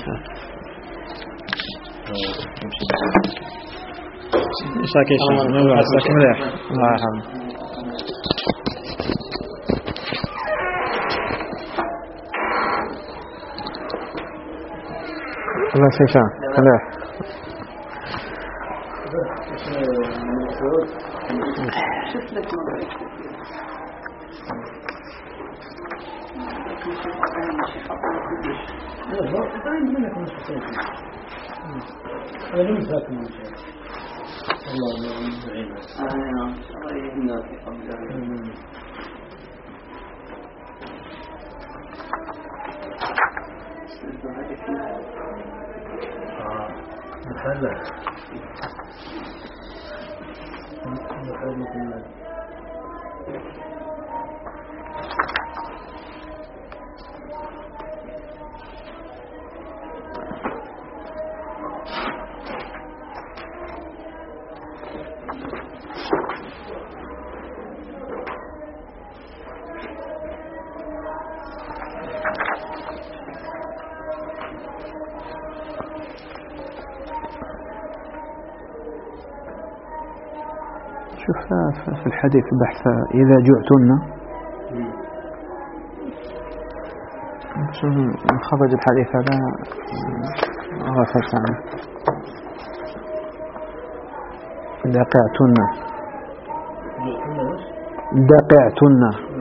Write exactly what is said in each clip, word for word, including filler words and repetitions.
شاكي شيء ما بعد ساكن مليح الله يرحمه. الله يسلمك مليح. أنا لم أساكن من شيء الله يعينه. آه الله يهدينا في قبله. آه محلة محلة شوف في الحديث بحث إذا جعتن خرج الحديث هذا غفلت عنه. دقعتن دقعتن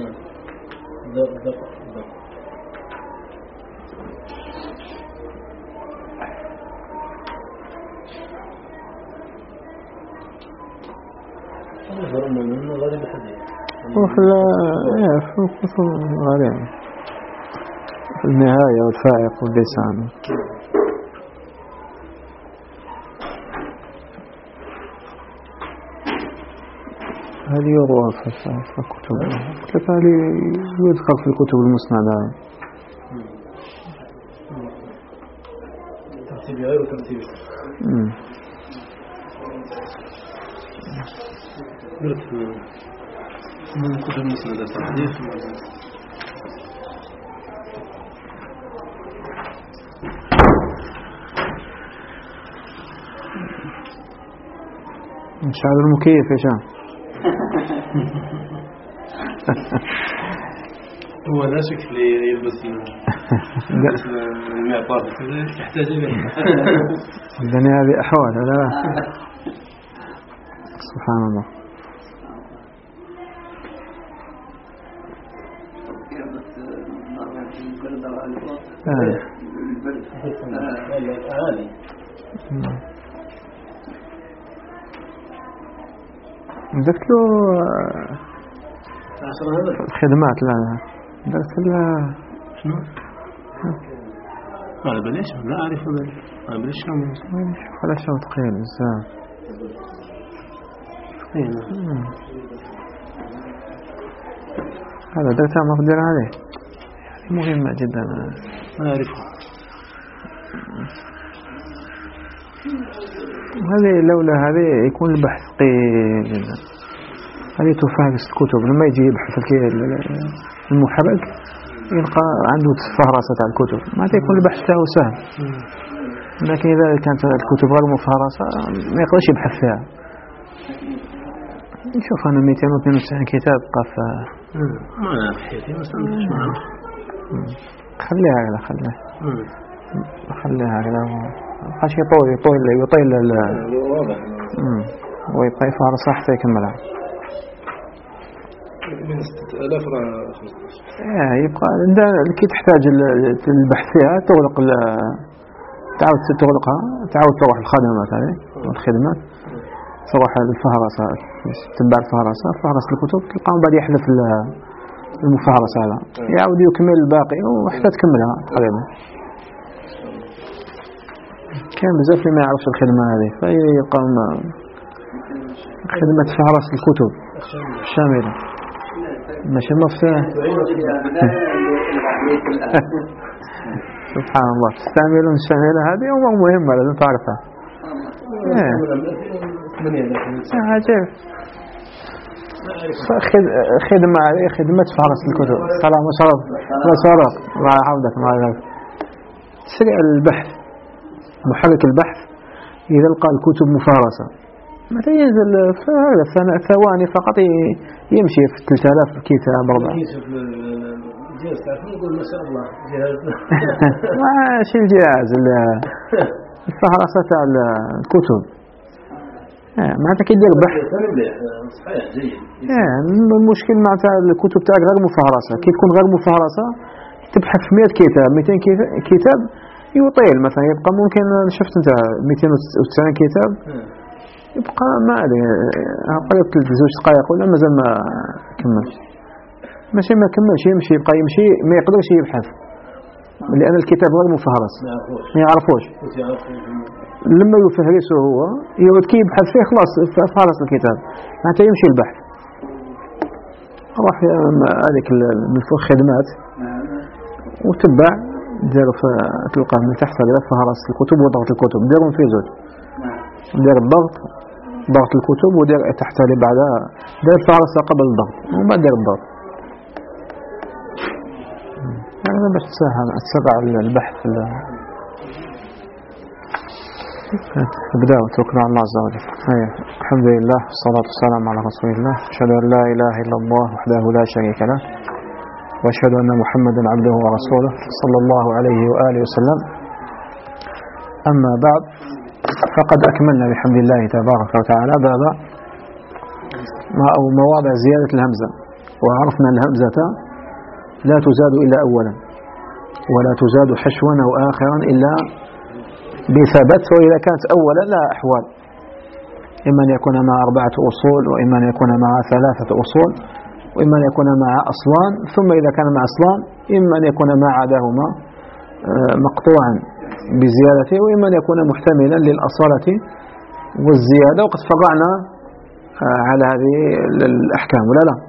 وفي في الكتب الغريبة في النهاية والفائق واللسان هذه يروى في الكتب كذلك يدخل في الكتب المسندة. ترتيب غير ترتيب من كتب المسندة الحديث مشعل المكيف يا شام. هو لا شك يلبس المعطاف كذا يحتاج إليه. الدنيا هذه أحوال لا سبحان الله. درت له خدمات لا درت له شنو؟ هذا بليش لا أعرف هذا هذا بليش كم ولا شو تقيل بزاف هذا درتها مقدر عليه مهمة جدا ما أعرفها. هذه لولا هذه يكون البحث قيل جدا. هذه تفهرس الكتب لما يجي يبحث المحرك يلقى عنده فهرسة على الكتب ما يكون البحث له سهل. لكن إذا كانت الكتب غير مفهرسة ما يقدرش يبحث فيها. نشوف أنا مئتين واثنين وتسعين كتاب قف ما أنا بحيثي بس أنا مش معنا. خليها هكذا خليها خليها هكذا خاش يطول يطول يطول ال ويبقى يفهرس حتى يكملها. من ستة آلاف راه خمسطاش. إيه يبقى أنت كي تحتاج البحث فيها تغلق تعاود تغلقها تعاود تروح الخدمات هذه والخدمات تروح الفهرسة تتبع الفهرسة فهرس الكتب تلقاهم بعد يحذف المفهرس هذا يعاود يكمل الباقي وحتى تكملها تقريبا. كان بزاف اللي ما يعرفش الخدمة هذه فيلقاهم خدمة فهرس الكتب الشاملة ماشي مفتوح. سبحان الله تستعملون الشاملة هذه أمور مهمة لازم تعرفها. عجيب خدمة عليه خدمة فهرس الكتب. سلام وشرف لا شرف الله يحفظك الله يحفظك. تسريع البحث، محرك البحث إذا لقى الكتب مفهرسة مثلا ينزل في ثواني فقط يمشي في ثلاثة آلاف كتاب أربعة. الجهاز تعرفون يقول ما شاء الله جهاز ماشي الجهاز الفهرسة تاع الكتب معناتها كي دير بحث صحيح جيد. المشكل معناتها الكتب تاعك غير مفهرسة، كي تكون غير مفهرسة تبحث في مئة كتاب مئتين كتاب يطيل مثلا يبقى ممكن شفت انت مئتين وتسعين كتاب يبقى ما ادري قريب ثلاث زوج دقائق ولا مازال ما كملش، ماشي ما كملش يمشي يبقى يمشي ما يقدرش يبحث لأن الكتاب غير مفهرس ما يعرفوش. لما يفهرسه هو يقعد كي يبحث فيه خلاص فهرس الكتاب معناتها يمشي البحث. راح هذيك من فوق خدمات وتبع ديروا تلقاه من تحت هذا فهرس الكتب وضغط الكتب ديرهم في زوج، دير الضغط ضغط الكتب ودير تحت اللي بعدها دير فهرسة قبل الضغط وما دير الضغط يعني باش تسهل تسرع البحث. نبدأ وتوكل على الله عز وجل. الحمد لله والصلاة والسلام على رسول الله، أشهد أن لا إله إلا الله وحده لا شريك له وأشهد أن محمدا عبده ورسوله صلى الله عليه وآله وسلم. أما بعد فقد أكملنا بحمد الله تبارك وتعالى باب أو مواضع زيادة الهمزة، وعرفنا الهمزة لا تزاد إلا أولا ولا تزاد حشوا أو آخرا إلا بثبت، وإذا كانت أولا لا أحوال، إما أن يكون مع أربعة أصول وإما أن يكون مع ثلاثة أصول وإما أن يكون مع أصلان، ثم إذا كان مع أصلان إما أن يكون ما عداهما مقطوعا بزيادته وإما أن يكون محتملا للأصالة والزيادة. وقد فرعنا على هذه الأحكام ولا لا؟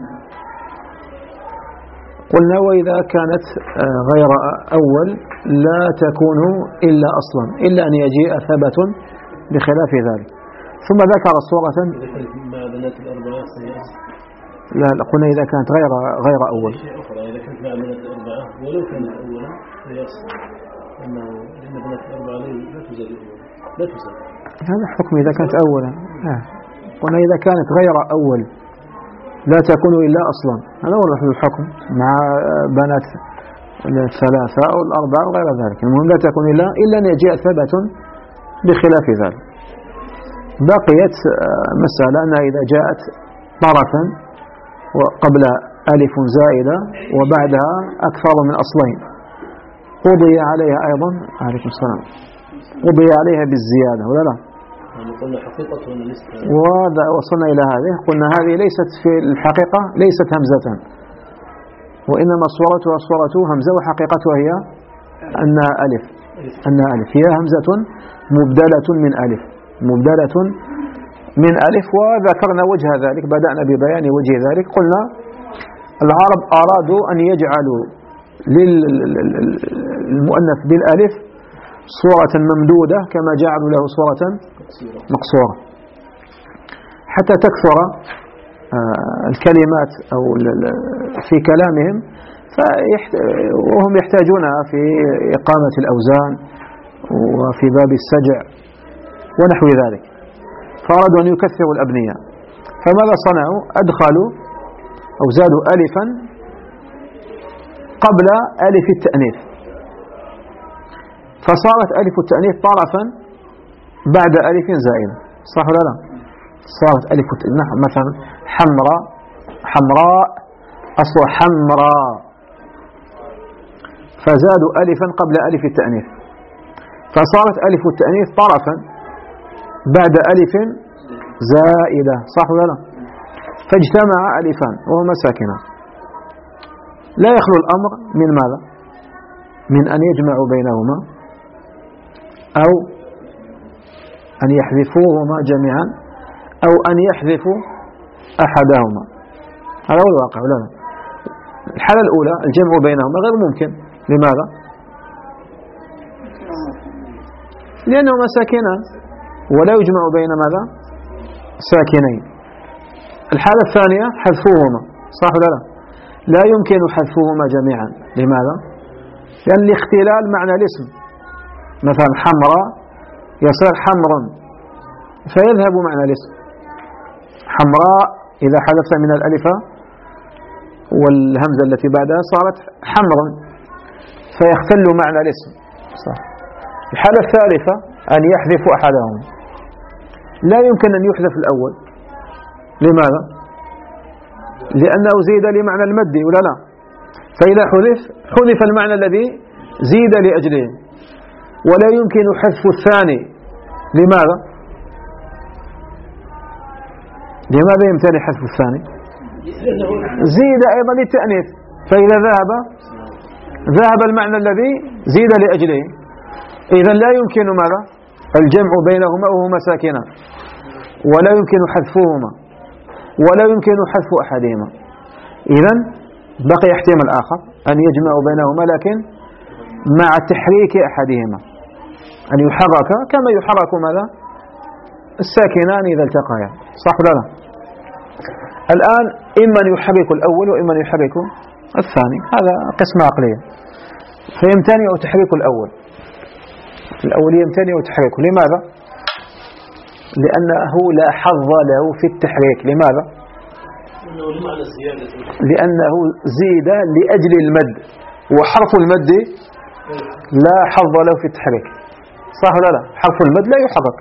قلنا وإذا كانت غير أول لا تكون إلا أصلا إلا أن يجيء ثبت بخلاف ذلك. ثم ذكر صورة مع بنات الأربعة لا قلنا إذا كانت غير غير أول إذا كانت مع بنات الأربعة ولو كانت أولا فهي أصلا أنه لأن بنات الأربعة لا تزاد لا تزاد هذا حكم إذا كانت أولا. قلنا إذا كانت غير أول لا تكون إلا أصلا، هذا هو الحكم مع بنات الثلاثة أو الأربعة وغير ذلك. المهم لا تكون إلا إلا أن يجيء ثبت بخلاف ذلك. بقيت مسألة أنها إذا جاءت طرفا وقبل ألف زائدة وبعدها أكثر من أصلين قضي عليها أيضا عليكم السلام قضي عليها بالزيادة ولا لا؟ وهذا وصلنا إلى هذه قلنا هذه ليست في الحقيقة ليست همزة وإنما صورتها صورة همزة وحقيقتها هي أنها ألف أنها ألف هي همزة مبدلة من ألف مبدلة من ألف. وذكرنا وجه ذلك بدأنا ببيان وجه ذلك. قلنا العرب أرادوا أن يجعلوا للمؤنث بالألف صورة ممدودة كما جعلوا له صورة مقصورة حتى تكثر الكلمات أو في كلامهم وهم يحتاجونها في إقامة الأوزان وفي باب السجع ونحو ذلك، فأرادوا أن يكثروا الأبنية. فماذا صنعوا؟ أدخلوا أو زادوا ألفا قبل ألف التأنيث، فصارت ألف التأنيث طرفا بعد ألف زائدة، صح ولا لا؟ صارت ألف التأنيث مثلا حمراء حمراء أصل حمراء، فزادوا ألفا قبل ألف التأنيث فصارت ألف التأنيث طرفا بعد ألف زائدة، صح ولا لا؟ فاجتمع ألفان وهما ساكنان. لا يخلو الأمر من ماذا؟ من أن يجمعوا بينهما أو أن يحذفوهما جميعا أو أن يحذفوا أحدهما. هذا هو الواقع ولا لا؟ الحالة الأولى الجمع بينهما غير ممكن. لماذا؟ لأنهما ساكنان ولا يجمع بين ماذا؟ ساكنين. الحالة الثانية حذفوهما، صح ولا لا؟ لا يمكن حذفوهما جميعا. لماذا؟ لأن الاختلال معنى الاسم مثلا حمراء يصير حمر فيذهب معنى الاسم. حمراء إذا حذفت من الألف والهمزة التي بعدها صارت حمر فيختل معنى الاسم. صح. الحالة الثالثة أن يحذف أحدهم، لا يمكن أن يحذف الأول. لماذا؟ لأنه زيد لمعنى المد ولا لا؟ فإذا حذف حذف المعنى الذي زيد لأجله، ولا يمكن حذف الثاني. لماذا؟ لماذا يمتنع حذف الثاني؟ زيد أيضا للتأنيث، فإذا ذهب ذهب المعنى الذي زيد لأجله. إذا لا يمكن ماذا؟ الجمع بينهما وهما ساكنان، ولا يمكن حذفهما، ولا يمكن حذف أحدهما. إذا بقي احتمال آخر أن يجمع بينهما لكن مع تحريك أحدهما، أن يحرك كما يحرك ماذا؟ الساكنان إذا التقيا. صح ولا لا؟ الآن إما أن يحرك الأول وإما أن يحرك الثاني، هذا قسمة عقلية. فيمتنع تحريك الأول، الأول يمتنع تحريكه. لماذا؟ لأنه لا حظ له في التحريك. لماذا؟ لأنه زيد لأجل المد، وحرف المد لا حظ له في التحريك. صح ولا لا؟ حرف المد لا يحرك.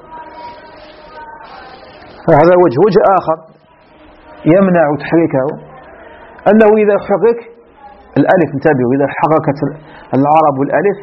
فهذا وجه. وجه آخر يمنع تحريكه أنه إذا حرك الألف، انتبهوا، إذا حركت العرب الألف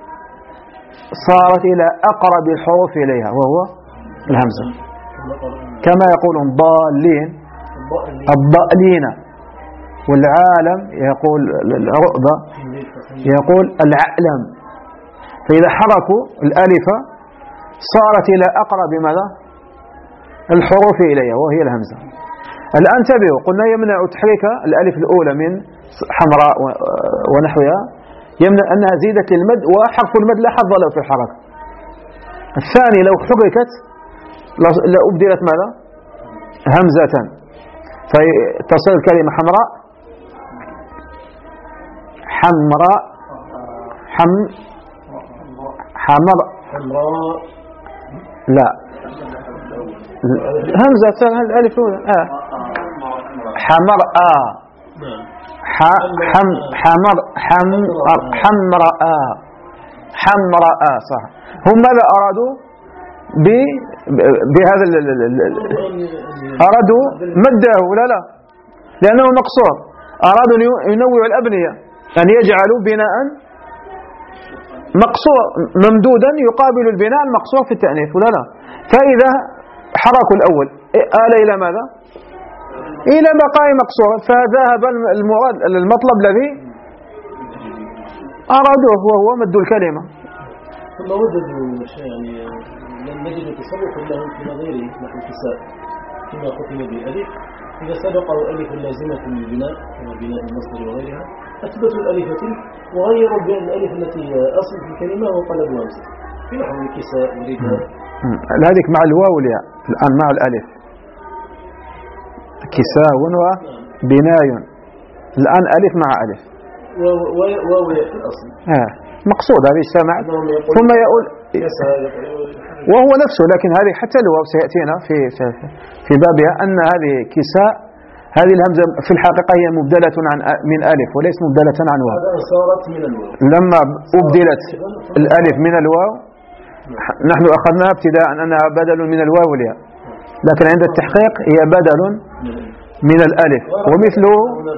صارت إلى أقرب الحروف إليها وهو الهمزة، كما يقولون ضالين الضالين، والعالم يقول الرؤبة يقول العلم. فإذا حركوا الألف صارت إلى أقرب ماذا؟ الحروف إليها وهي الهمزة. الآن انتبهوا، قلنا يمنع تحريك الألف الأولى من حمراء ونحوها، يمنع أنها زيدت للمد، وحرف المد لا حظ له في الحركة. الثاني لو حركت لأبدلت ماذا؟ همزة، فتصير الكلمة حمراء حمراء حم حمر لا همزة الألف الأولى آه. حمر آه حم حمر حمر حمراء حمراء صح. هم ماذا أرادوا بهذا أرادوا مده ولا لا؟ لأنه مقصور. أرادوا ينوعوا الأبنية، أن يجعلوا بناء مقصور ممدودا يقابل البناء المقصور في التأنيث ولا لا؟ فإذا حركوا الأول آل إلى ماذا؟ إلى بقاء مقصور، فذهب المراد المطلب الذي أرادوه وهو مد الكلمة. ثم وجدوا يعني لم نجد تصرف لهم في نظيره نحو الكساء كما ختم بالألف. إذا سبقه ألف لازمة للبناء كما بناء المصدر وغيرها أثبتوا الألفة وغيروا الألف التي هي أصل في الكلمة وقلبوا همزة في نحو الكساء والرداء. هذيك مع الواو والياء، الآن مع الألف كساء وبناء، الآن ألف مع ألف واو في الأصل آه. مقصود هذه السمع ثم يقول وهو نفسه، لكن هذه حتى الواو سيأتينا في في بابها أن هذه كساء، هذه الهمزة في الحقيقة هي مبدلة عن من ألف وليس مبدلة عن واو. صارت من الواو لما أبدلت الألف من الواو نحن أخذناها ابتداء أنها بدل من الواو والياء، لكن عند التحقيق هي بدل من الألف. ومثله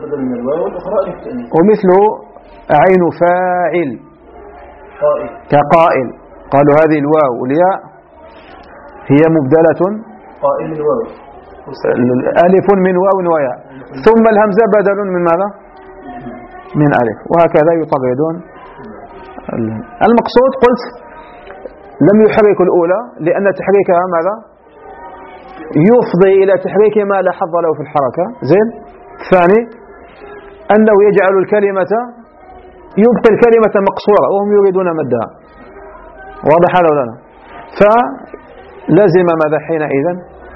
ومثله عين فاعل كقائل، قالوا هذه الواو والياء هي مبدلة قائل الواو ألف من واو وياء، ثم الهمزة بدل من ماذا؟ من ألف، وهكذا يطردون. المقصود قلت لم يحرك الأولى لأن تحريكها ماذا؟ يفضي إلى تحريك ما لا حظ له في الحركة. زين. الثاني أنه يجعل الكلمة يبقي الكلمة مقصورة وهم يريدون مدها. واضح هذا ولا لا؟ فلازم ماذا حينئذ؟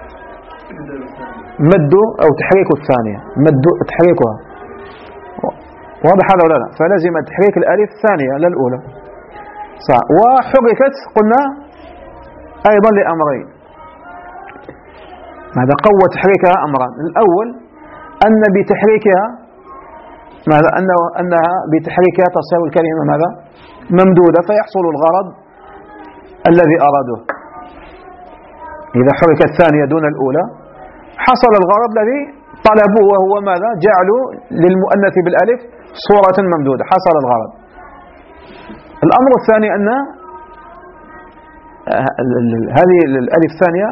مد أو تحريك الثانية، مد تحريكها. واضح هذا ولا لا؟ فلازم تحريك الألف الثانية لا الأولى. صح. وحركت قلنا أيضا لأمرين. ماذا؟ قوة تحريكها أمران. الأول أن بتحريكها ماذا؟ أنه أنها بتحريكها تصير الكلمة ماذا؟ ممدودة، فيحصل الغرض الذي أرادوه. إذا حركت الثانية دون الأولى حصل الغرض الذي طلبوه، وهو ماذا؟ جعلوا للمؤنث بالألف صورة ممدودة، حصل الغرض. الأمر الثاني أن هذه الألف الثانية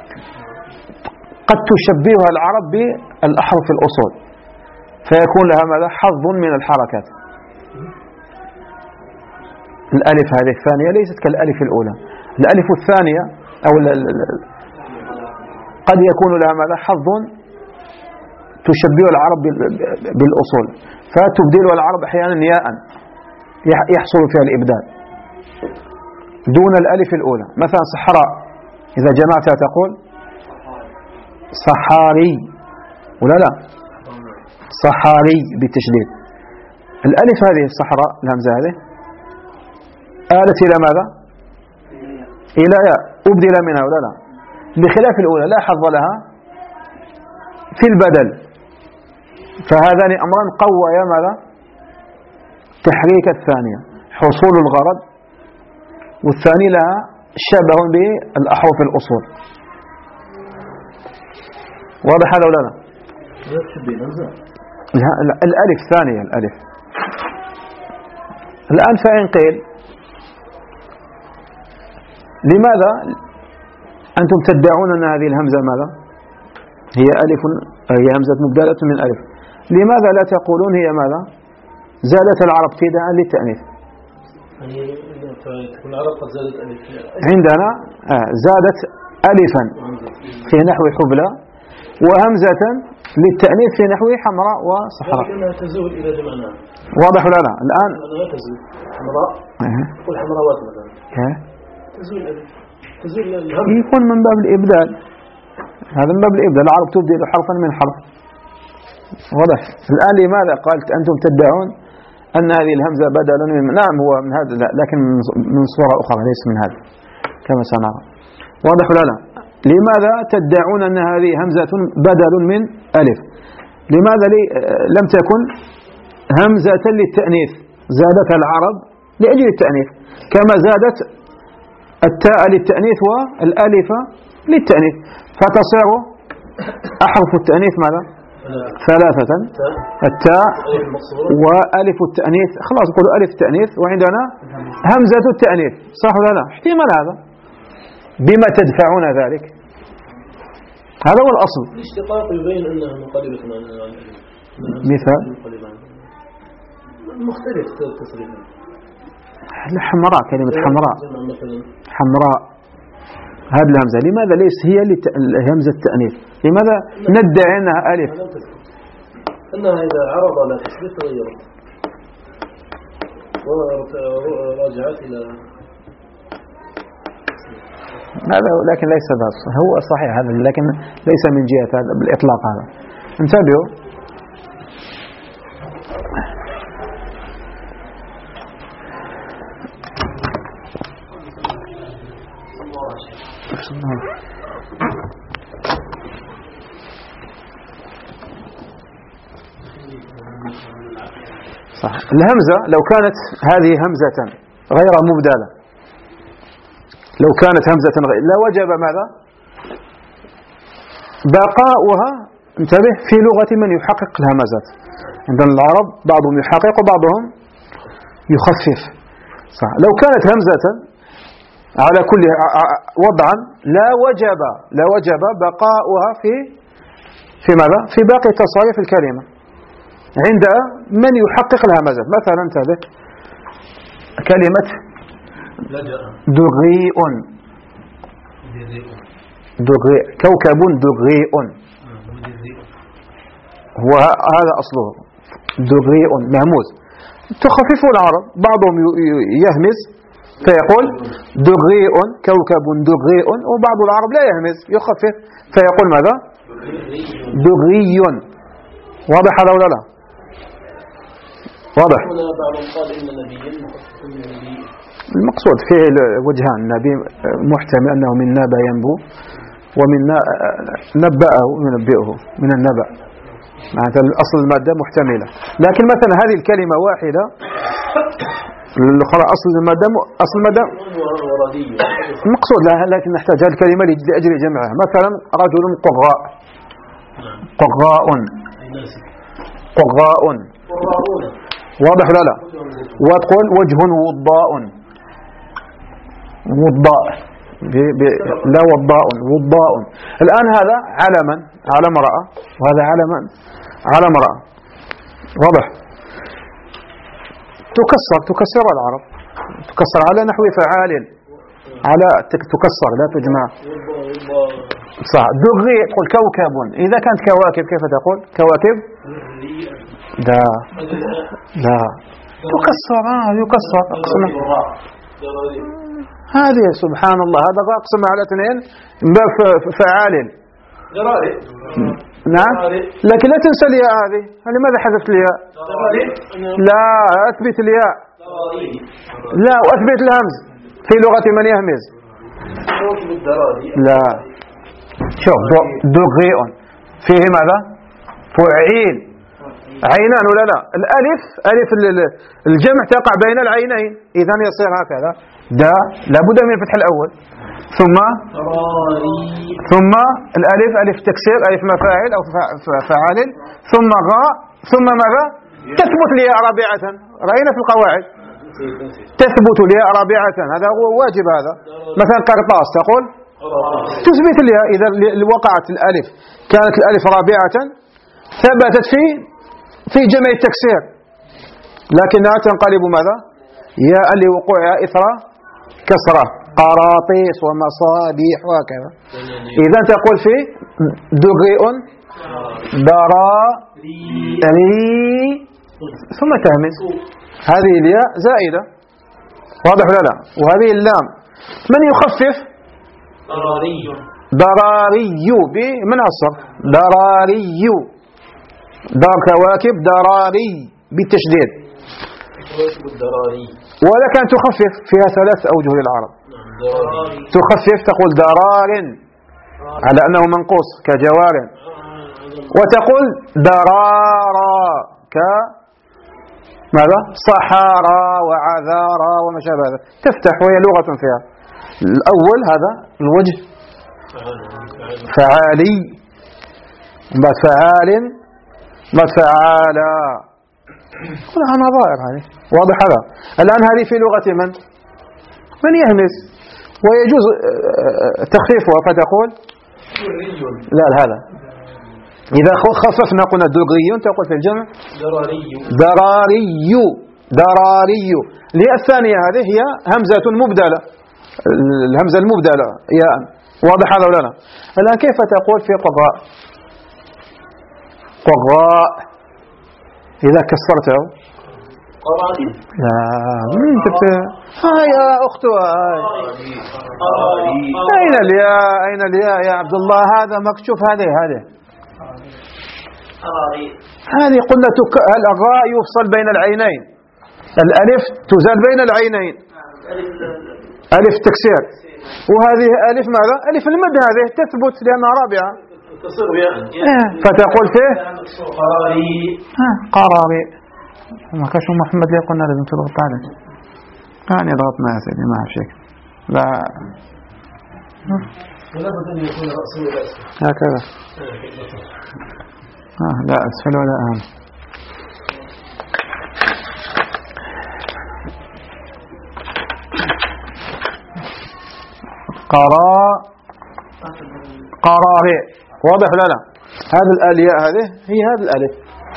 قد تشبهها العرب بالأحرف الأصول، فيكون لها ماذا؟ حظ من الحركات. الألف هذه الثانية ليست كالألف الأولى. الألف الثانية أو قد يكون لها ماذا؟ حظ تشبه العرب بالأصول، فتبدلها العرب أحيانا ياء يحصل فيها الإبدال دون الألف الأولى. مثلا صحراء إذا جمعتها تقول صحاري ولا لا؟ صحاري بالتشديد. الألف هذه الصحراء الهمزة هذه آلت إلى ماذا؟ إلى ياء أبدل منها ولا لا؟ بخلاف الأولى لا حظ لها في البدل. فهذان أمران قويا ماذا؟ تحريك الثانية، حصول الغرض، والثاني لها شبه بالأحرف الأصول. واضح هذا ولا لا؟ الألف ثانية الألف. الآن فإن قيل لماذا أنتم تدعون أن هذه الهمزة ماذا؟ هي ألف، هي همزة مبدلة من ألف، لماذا لا تقولون هي ماذا؟ زادت العرب ابتداء للتأنيث. يعني تكون العرب قد زادت ألف. عندنا آه زادت ألفا في نحو حبلى، وهمزة للتأنيث في نحو حمراء وصحراء. لكنها تزول إلى جمعناها. واضح ولا لا؟ الآن لا تزول حمراء والحمراوات مثلا تزول ألف، تزول الهمزة. يكون من باب الإبدال، هذا من باب الإبدال، العرب تبدل حرفا من حرف. واضح. الآن لماذا قالت أنتم تدعون أن هذه الهمزة بدلا من، نعم هو من هذا، لا لكن من صورة أخرى ليس من هذا كما سنرى. واضح ولا لا؟ لماذا تدعون أن هذه همزة بدل من ألف؟ لماذا لي لم تكن همزة للتأنيث؟ زادتها العرب لأجل التأنيث، كما زادت التاء للتأنيث والألف للتأنيث، فتصير أحرف التأنيث ماذا؟ ثلاثة، التاء وألف التأنيث، خلاص نقول ألف التأنيث، وعندنا همزة التأنيث. صح ولا لا؟ احتمال هذا. بما تدفعون ذلك؟ هذا هو الأصل. الاشتقاق يبين أنها منقلبة عن مثال مختلف تصريفا. الحمراء، كلمة حمراء، حمراء هذه الهمزة لماذا ليس هي همزة التأنيث؟ لماذا ندعي أنها ألف؟ أنها إذا عرض على تثبيت تغيرت ورجعت إلى هذا، لكن ليس هذا هو صحيح هذا، لكن ليس من جهة هذا بالإطلاق. هذا انتبهوا. صح. الهمزة لو كانت هذه همزة غير مبدلة، لو كانت همزة غير لوجب ماذا؟ بقاؤها. انتبه، في لغة من يحقق الهمزات. عندنا العرب بعضهم يحقق وبعضهم يخفف. صح. لو كانت همزة على كل وضعا لا وجب لا وجب بقاؤها في في ماذا؟ في باقي تصاريف الكلمة عند من يحقق الهمزات. مثلا انتبه، كلمة دغيء، دغيء، كوكب دغيء، هو هذا أصله دغيء مهموز، تخففه العرب، بعضهم يهمز فيقول دغيء، كوكب دغيء، وبعض العرب لا يهمز يخفف فيقول ماذا؟ دغي. واضح هذا ولا لا؟ واضح. هنا بعضهم قال إن نبيا مخفف من نبي. المقصود فيه وجهان، محتمل أنه من نبأ ينبو، ومن نبأه ينبئه من النبأ، معناتها أصل المادة محتملة. لكن مثلا هذه الكلمة واحدة، الأخرى أصل المادة أصل المادة المقصود لها، لكن نحتاج هذه الكلمة لأجل جمعها. مثلا رجل قراء، قراء قراء واضح لا لا. وتقول وجه وضاء، وضاء لا وضاء وضاء. الآن هذا علما على امرأة، وهذا علما على امرأة، واضح. تكسر تكسر العرب، تكسر على نحو فعال، على تكسر لا تجمع. صح. دغي تقول كوكب، إذا كانت كواكب كيف تقول كواكب؟ لا لا تكسر آه يكسر. أقسم هذه سبحان الله، هذا أقسم على اثنين فعال. نعم، لكن لا تنسى الياء هذه. لماذا حذفت الياء؟ لا أثبت الياء، لا وأثبت الهمز في لغة من يهمز. لا شوف دغيء فيه ماذا؟ فعيل، عينان ولا لا؟ الألف ألف الجمع تقع بين العينين، إذا يصير هكذا دا لابد من فتح الأول، ثم ثم الألف ألف تكسير ألف مفاعل أو فعال، ثم غاء، ثم ماذا؟ تثبت الياء رابعة. رأينا في القواعد تثبت الياء رابعة، هذا هو واجب. هذا مثلا قرطاس تقول تثبت الياء، إذا وقعت الألف كانت الألف رابعة ثبتت في في جمع التكسير، لكنها تنقلب ماذا؟ ياء لوقوعها إثر كسرة. قراطيس ومصابيح وهكذا. إذا تقول في دغيء ضراري ثم تهمس، هذه الياء زائدة، واضح ولا لا؟ وهذه اللام من يخفف؟ ضراري ضراري بمن الصرف ضراري، دار كواكب ضراري بالتشديد. ولك أن تخفف، فيها ثلاث أوجه للعرب. تخفف تقول ضرار على أنه منقوص كجوار، وتقول ضرارا ك ماذا؟ صحارى وعذارى وما شابه هذا، تفتح وهي لغة فيها. الأول هذا الوجه فعالي، بعد فعال، بعد فعالا، كلها نظائر هذه، واضح هذا. الآن هذه في لغة من؟ من يهمس، ويجوز تخفيفها فتقول لا هذا. إذا خففنا قلنا دغري، تقول في الجمع ضراري ضراري ضراري. الثانية هذه هي همزة مبدلة، الهمزة المبدلة ياء، واضح هذا ولا لا؟ الآن كيف تقول في قراء؟ قراء إذا كسرته قرائي. لا من تبت ها يا أختها، أين الياء؟ أين الياء يا عبد الله؟ هذا مكشوف، هذه هذه هذه قلنا تك... الغاء يفصل بين العينين، الألف تزال بين العينين، ألف تكسير، وهذه ألف ماذا؟ ألف المد، هذه تثبت لأنها رابعة فتقول فيه قراري. قراري ما كاش محمد اللي قلنا لازم تضغط عليه، يعني ضغطنا يا سيدي ما أعرف شيء. لا ولابد أن يكون رأسه ولا أسفل هكذا. آه لا أسفل ولا أهم. قرا قراري، واضح لا لا؟ هذه الآلياء هذه هي هذه الألف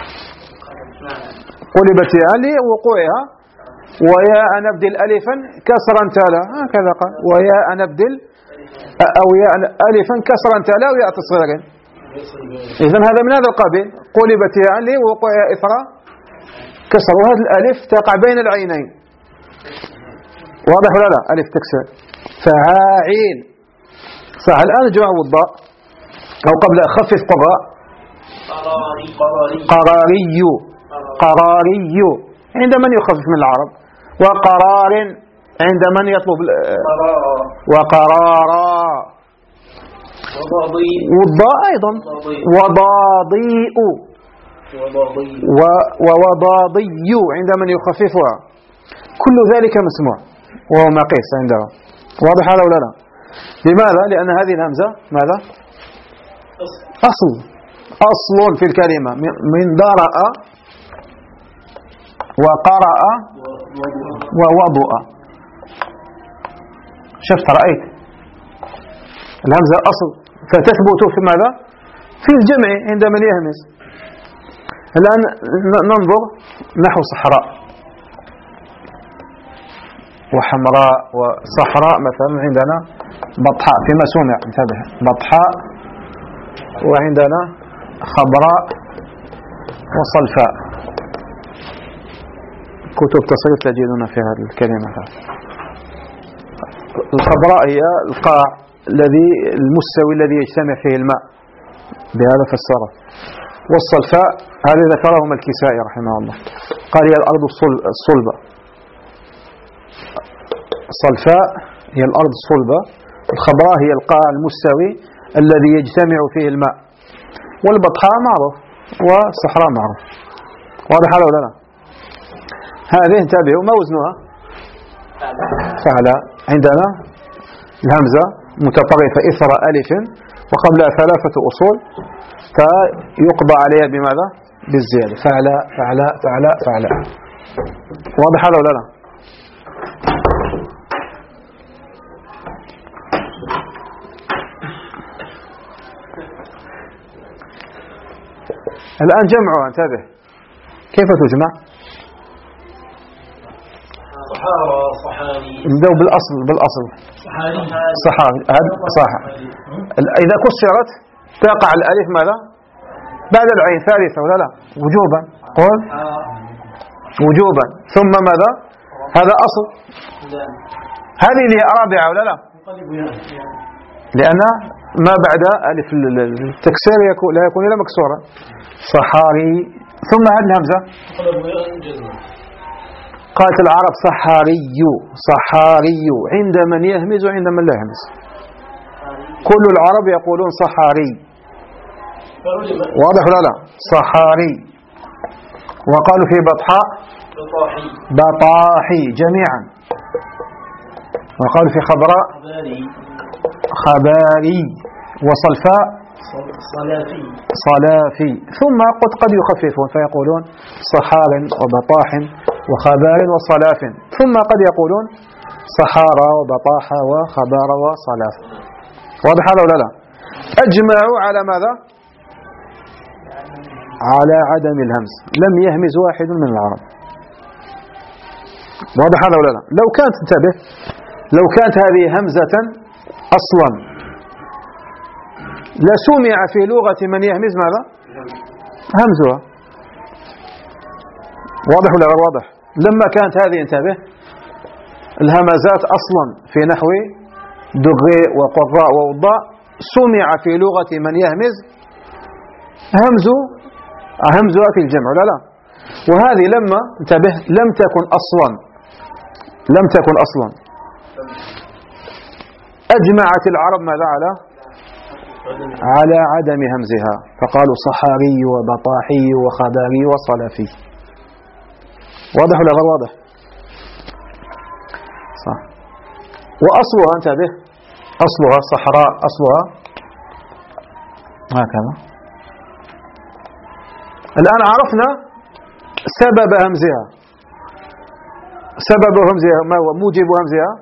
قلبت ياء لوقوعها، وياء نبدل ألفا كسرا تالا، هكذا قال وياء نبدل أو ياء ألفا كسرا تالا وياء تصغيرا. إذن هذا من هذا القبيل، قلبت ياء لوقوعها إثر كسر، وهذه الألف تقع بين العينين، واضح ولا لا؟ ألف تكسر. فعاعين صح. الآن جمع الضاء أو قبل خفف قراء قراري قراري عند من يخفف من العرب، وقرار عند من يطلب وقرارا والضاء أيضا وضاضيء ووضاضي عند من يخففها كل ذلك مسموع وهو مقيس عنده. واضح هذا ولا لا؟ لماذا؟ لأن هذه الهمزة ماذا؟ أصل أصل في الكلمة من درأ وقرأ ووضأ. شفت رأيت الهمزة أصل فتثبت في ماذا؟ في الجمع عند من يهمز. الآن ننظر نحو صحراء وحمراء وصحراء مثلا عندنا بطحاء فيما سمع انتبه بطحاء وعندنا خضراء وصلفاء. كتب تصريف تجدون في هذه الكلمة. الخضراء هي القاع الذي المستوي الذي يجتمع فيه الماء بهذا فسره. والصلفاء هذا ذكرهما الكسائي رحمه الله قال هي الأرض الصلبة. الصلفاء هي الأرض الصلبة. الخضراء هي القاع المستوي الذي يجتمع فيه الماء. والبطحاء معروف والصحراء معروف. واضح هذا ولا لا؟ هذه انتبهوا ما وزنها؟ فعلا. عندنا الهمزة متطرفة إثر ألف وقبلها ثلاثة أصول فيقضى عليها بماذا؟ بالزيادة. فعلا فعلا فعلا فعلا. واضح هذا ولا لا؟ الآن جمعها انتبه كيف تجمع؟ صحارى صحاري. نبدأ بالأصل بالأصل صحاري صحاري صح. إذا كسرت تقع الألف ماذا؟ بعد العين ثالثة ولا لا؟ وجوبا. قل وجوبا. ثم ماذا؟ هذا أصل. هذه اللي رابعة ولا لا؟ لأن ما بعد ألف التكسير يكون لا يكون إلا مكسورا. صحاري. ثم هذه الهمزة قالت العرب صحاري صحاري عند من يهمز وعند من لا يهمز. كل العرب يقولون صحاري. واضح ولا لا؟ صحاري. وقالوا في بطحاء بطاحي جميعا. وقالوا في خضراء خباري. وصلفاء صلافي صلافي. ثم قد قد يخففون فيقولون صحار وبطاح وخبار وصلاف. ثم قد يقولون صحارى وبطاحة وخبار وصلاف. واضح هذا ولا لا؟ أجمعوا على ماذا؟ على عدم الهمز. لم يهمز واحد من العرب. واضح هذا ولا لا؟ لو كانت انتبه لو كانت هذه همزة أصلا لسمع في لغة من يهمز ماذا؟ همزها. واضح ولا غير واضح؟ لما كانت هذه انتبه الهمزات أصلا في نحو دغي وقراء ووضاء سمع في لغة من يهمز همز همزها في الجمع ولا لا؟ وهذه لما انتبه لم تكن أصلا لم تكن أصلا أجمعت العرب ماذا على على عدم همزها فقالوا صحاري وبطاحي وخباري وصلافي. واضح ولا غير واضح؟ صح. وأصلها انتبه أصلها صحراء أصلها هكذا. الآن عرفنا سبب همزها. سبب همزها ما هو؟ موجب همزها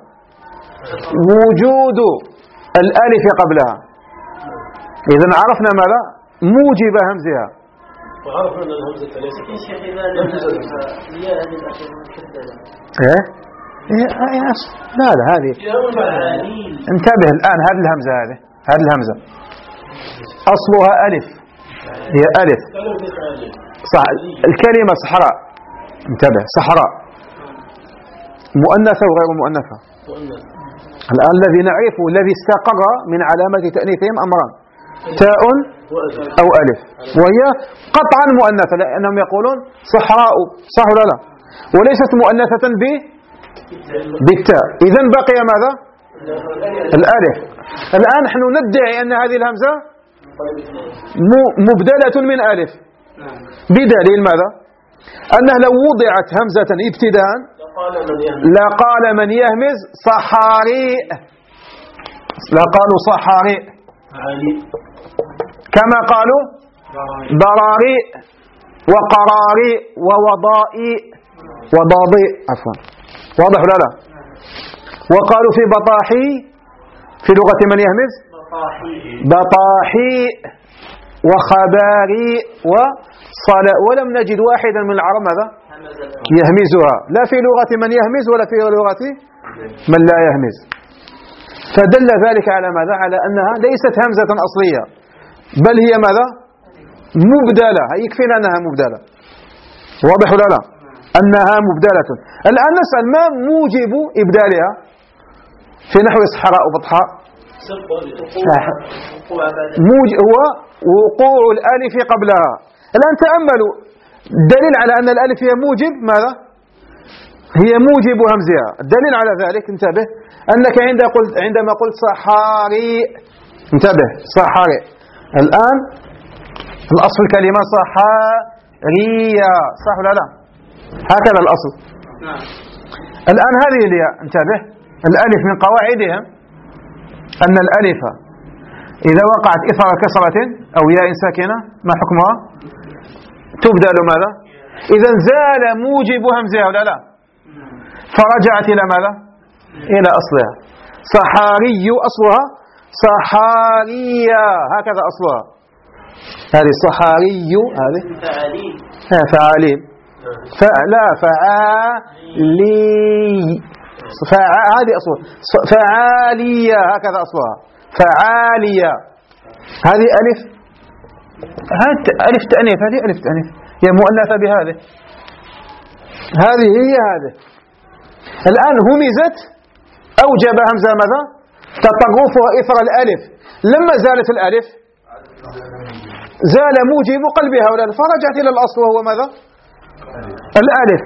وجود الألف قبلها. إذا عرفنا ماذا؟ موجب همزها. وعرفنا أن الهمزة ليست إيه؟ إيه لا لا هذه انتبه الآن هذه الهمزة هذه هذه الهمزة أصلها ألف هي ألف صح. الكلمة صحراء انتبه صحراء مؤنثة وغير مؤنثة. الآن الذي نعرفه الذي استقر من علامة تأنيثهم أمران تاء أو ألف وهي قطعا مؤنثة لأنهم يقولون صحراء صح ولا لا؟ وليست مؤنثة بالتاء. إذن بقي ماذا؟ الألف. الآن نحن ندعي أن هذه الهمزة مبدلة من ألف بدليل ماذا؟ أنه لو وضعت همزة ابتداء لقال من يهمز صحاريء، لقالوا صحاريء كما قالوا براريء وقراريء ووضائيء وضاضيء عفوا، واضح ولا لا؟ وقالوا في بطاحي في لغة من يهمز بطاحيء وخباريء وصلاء، ولم نجد واحدا من العرب ماذا يهمزها، لا في لغة من يهمز ولا في لغة من لا يهمز. فدل ذلك على ماذا؟ على أنها ليست همزة أصلية، بل هي ماذا؟ مبدلة. يكفينا أنها مبدلة، واضح ولا لا؟ أنها مبدلة. الآن نسأل ما موجب إبدالها في نحو صحراء وبطحاء؟ هو وقوع الألف قبلها. الآن تأملوا الدليل على أن الألف هي موجب ماذا؟ هي موجب همزها. الدليل على ذلك انتبه أنك عند قلت عندما قلت صحاري، انتبه صحاري، الآن الأصل الكلمة صحارية، صح ولا لا؟ هكذا الأصل. الآن هذه الياء انتبه، الألف من قواعدها أن الألف إذا وقعت إثر كسرة أو ياء ساكنة ما حكمها؟ تبدل ماذا؟ إذا زال موجب همزها ولا لا؟ فرجعت إلى ماذا؟ إلى أصلها. صحاري أصلها صحارية، هكذا أصلها. هذه صحاري، هذه فعالين، فلا فعالي، فع... هذه أصلها فعالية، هكذا أصلها فعالية. هذه ألف، هذه ألف تأنيث، هذه ألف تأنيث، هي مؤنثة بهذه، هذه هي هذه. الآن همزت أوجب همزة ماذا؟ تطرفها إثر الألف. لما زالت الألف زال موجب قلبها ولا، فرجعت إلى الأصل وهو ماذا؟ الألف.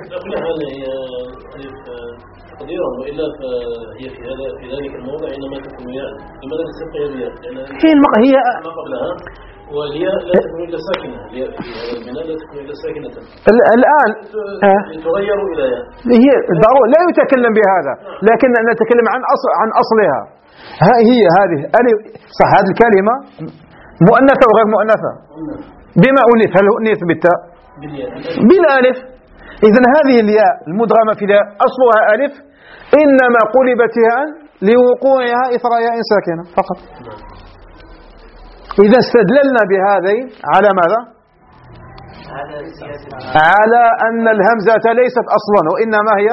تقديرا وإلا فهي في هذا في ذلك الموضع إنما تكون ياء. لماذا تسبق الياء؟ هي المق... هي ما قبلها والياء لا تكون إلا ساكنة، الياء في هذا البناء لا تكون إلا ساكنة. الآن تغير إلى ياء. هي ضروري لا يتكلم بهذا، لكن نتكلم عن أصل عن أصلها. ها هي هذه ألف، صح، هذه الكلمة مؤنثة وغير مؤنثة. بما أنث، هل أنث بالتاء؟ بالألف. إذن هذه الياء المدغمة في الياء أصلها ألف، إنما قلبت ياء لوقوعها إثر ياء ساكنة فقط. إذا استدللنا بهذين على ماذا؟ على أن الهمزة ليست أصلا وإنما هي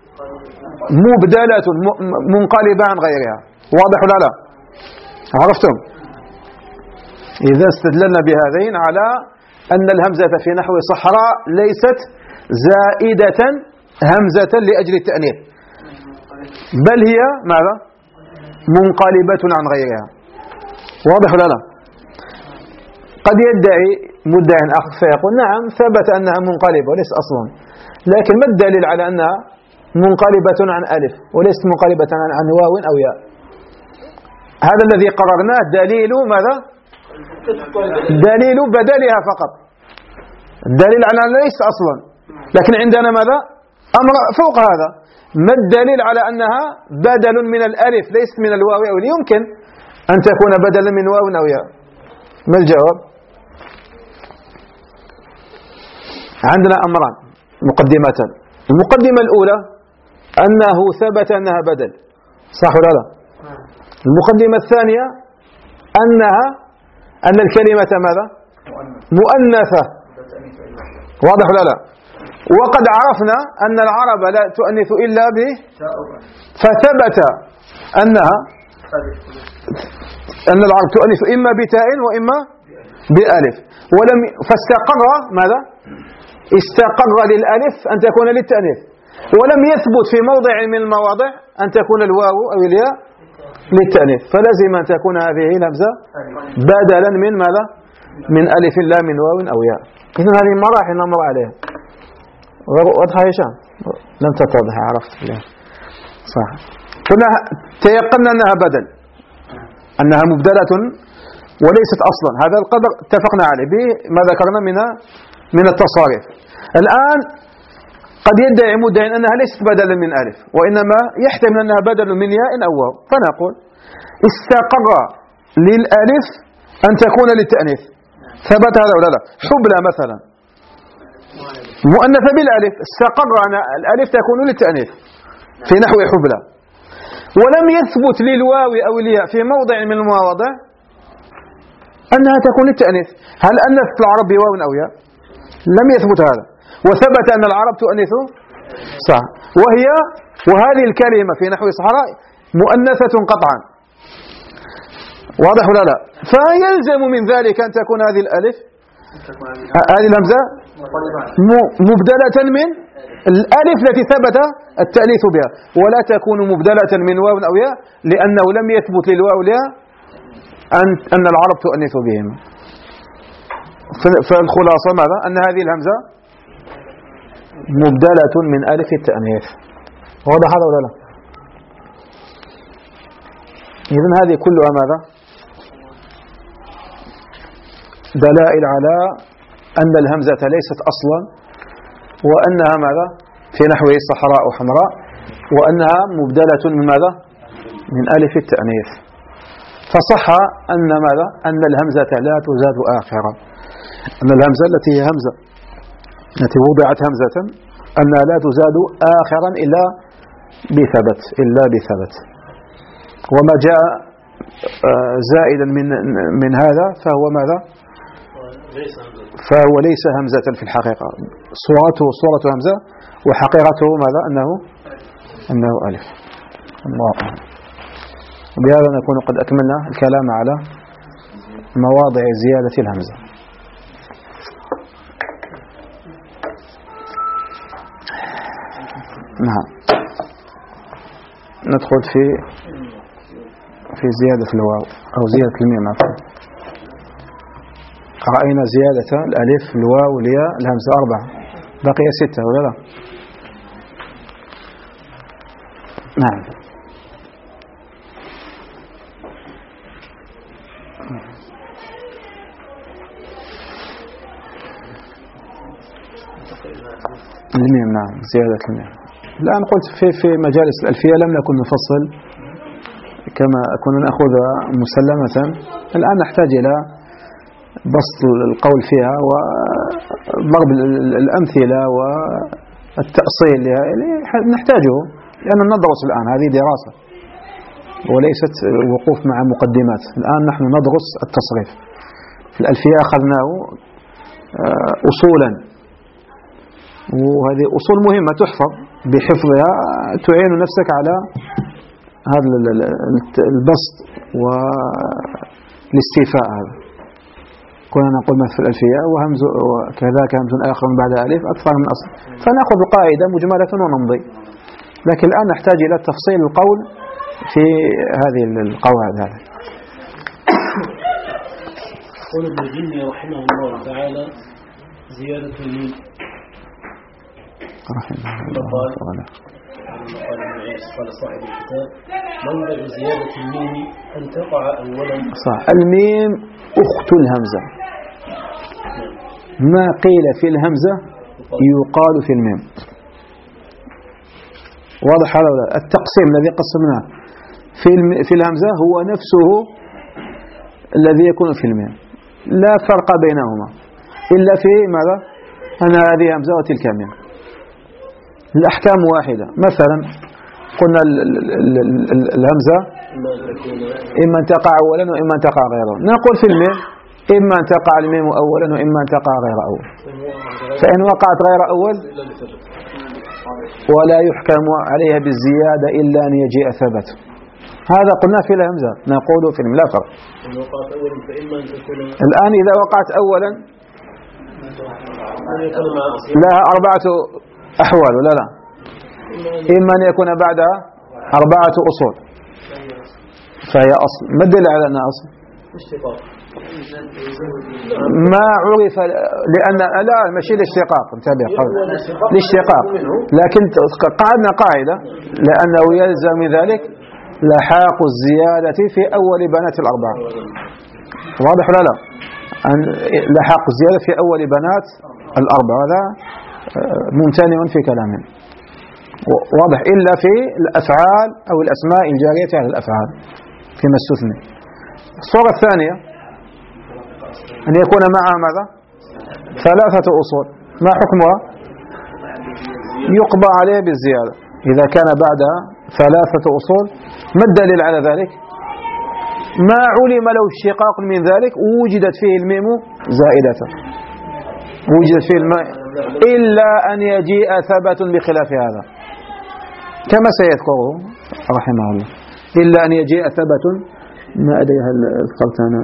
مبدلة منقلبة عن غيرها. واضح ولا لا؟ عرفتم؟ إذا استدللنا بهذين على أن الهمزة في نحو صحراء ليست زائدة همزة لأجل التأنيث، بل هي ماذا؟ منقلبة عن غيرها. واضح ولا لا؟ قد يدعي مدعي آخر فيقول نعم ثبت أنها منقلبة وليس أصلا، لكن ما الدليل على أنها منقلبة عن ألف وليست منقلبة عن, عن واو أو ياء؟ هذا الذي قررناه دليل ماذا؟ دليل بدلها فقط، الدليل على أنها ليس أصلا. لكن عندنا ماذا؟ أمر فوق هذا، ما الدليل على أنها بدل من الألف ليست من الواو أو يمكن أن تكون بدلا من واو أو ياء؟ ما الجواب؟ عندنا أمران مقدمتان. المقدمة الأولى أنه ثبت أنها بدل، صح ولا لا؟ المقدمة الثانية أنها أن الكلمة ماذا؟ مؤنثة. واضح ولا لا؟ وقد عرفنا أن العرب لا تؤنث إلا به، فثبت أنها أن العرب تؤنث إما بتاء وإما بألف، ولم فاستقر ماذا؟ استقر للألف أن تكون للتأنيث، ولم يثبت في موضع من المواضع أن تكون الواو أو الياء للتأنيث، فلازم أن تكون هذه الهمزة بدلا من ماذا؟ من ألف لا من واو أو ياء. إذن هذه مراحل نمر عليها. واضحة يا هشام؟ لم تتضح، عرفت. صح. هنا تيقنا أنها بدل، أنها مبدلة وليست أصلا. هذا القدر اتفقنا عليه بما ذكرنا من من التصاريف. الآن قد يدعي مدعي أنها ليست بدلا من ألف، وإنما يحتمل أنها بدل من ياء أو واو، فنقول استقر للألف أن تكون للتأنيث. ثبت هذا ولا لا؟ حبلى مثلا مؤنثة بالألف، استقر أن الألف تكون للتأنيث في نحو حبلى. ولم يثبت للواو أو الياء في موضع من المواضع أنها تكون للتأنيث. هل أنثت العرب بواو أو ياء؟ لم يثبت هذا. وثبت أن العرب تؤنث صح، وهي وهذه الكلمة في نحو صحراء مؤنثة قطعا، واضح ولا لا؟ فيلزم من ذلك أن تكون هذه الألف هذه الهمزة مبدلة من الألف التي ثبت التأنيث بها، ولا تكون مبدلة من واو أو ياء، لأنه لم يثبت للواو والياء أن أن العرب تؤنث بهم. فالخلاصة ماذا؟ أن هذه الهمزة مبدلة من ألف التأنيث. واضح هذا ولا لا؟ إذن هذه كلها ماذا؟ دلائل على أن الهمزة ليست أصلا، وأنها ماذا؟ في نحو صحراء وحمراء، وأنها مبدلة من ماذا؟ من ألف التأنيث. فصح أن ماذا؟ أن الهمزة لا تزاد آخرا، أن الهمزة التي هي همزة التي وضعت همزة أنها لا تزاد آخرا إلا بثبت إلا بثبت. وما جاء زائدا من من هذا فهو ماذا؟ فهو ليس همزة في الحقيقة، صورته صورة همزة وحقيقته ماذا؟ أنه أنه ألف. الله أعلم. وبهذا نكون قد أكملنا الكلام على مواضع زيادة الهمزة. نعم، ندخل في في زيادة الواو أو زيادة الميم. رأينا زيادة الألف الواو الياء الهمزة أربعة، بقي ستة ولا لا؟ نعم. الميم نعم، زيادة الميم. الآن قلت في في مجالس الألفية لم نكن نفصل كما كنا نأخذها مسلمة. الآن نحتاج إلى بسط القول فيها وضرب الأمثلة والتأصيل نحتاجه، لأن ندرس الآن، هذه دراسة وليست وقوف مع مقدمات. الآن نحن ندرس التصريف. في الألفية أخذناه أصولا، وهذه أصول مهمة تحفظ، بحفظها تعين نفسك على هذا البسط والاستيفاء. هذا كنا نقول مثل في الألفية وهمز وكذاك همز آخر بعد ألف أكثر من أصل، فنأخذ القاعدة مجملة ونمضي. لكن الآن نحتاج إلى تفصيل القول في هذه القواعد. هذه قول ابن الجني رحمه الله تعالى زيادة الميم رحمه الله تعالى. قال صاحب الكتاب منبع زيادة الميم أن تقع أولا. صح، الميم أخت الهمزة، ما قيل في الهمزة يقال في الميم. واضح هذا ولا؟ التقسيم الذي قسمناه في في الهمزة هو نفسه الذي يكون في الميم، لا فرق بينهما إلا في ماذا؟ أن هذه همزة وتلك ميم. الأحكام واحدة. مثلا قلنا الهمزة إما أن تقع أولا وإما أن تقع غيره. نقول في الميم إما أن تقع الميم أولا وإما أن تقع غير أول، فإن وقعت غير أول ولا يحكم عليها بالزيادة إلا أن يجيء ثبت. هذا قلنا في الهمزة، نقول في الميم لا فرق. الآن إذا وقعت أولا لها أربعة أحوال ولا لا؟ إما أن يكون بعدها أربعة أصول فهي أصل. ما الدليل على أنها أصل؟ ما عرف لأن لا ماشي الاشتقاق، انتبه قبل الاشتقاق، لكن قعدنا قاعدة لأنه يلزم من ذلك لحاق الزيادة في أول بنات الأربعة. واضح ولا لا؟ أن لحاق الزيادة في أول بنات الأربعة هذا ممتنع في كلامنا، واضح، إلا في الأفعال أو الأسماء الجارية على الأفعال فيما استثني. الصورة الثانية أن يكون معها ماذا؟ ثلاثة أصول، ما حكمها؟ يقضى عليه بالزيادة إذا كان بعدها ثلاثة أصول. ما الدليل على ذلك؟ ما علم له اشتقاق من ذلك وجدت فيه الميم زائدة، وجدت فيه الماء إلا أن يجيء ثبت بخلاف هذا كما سيذكره رحمه الله، إلا أن يجيء ثبت. ما أدري هل ذكرت أنا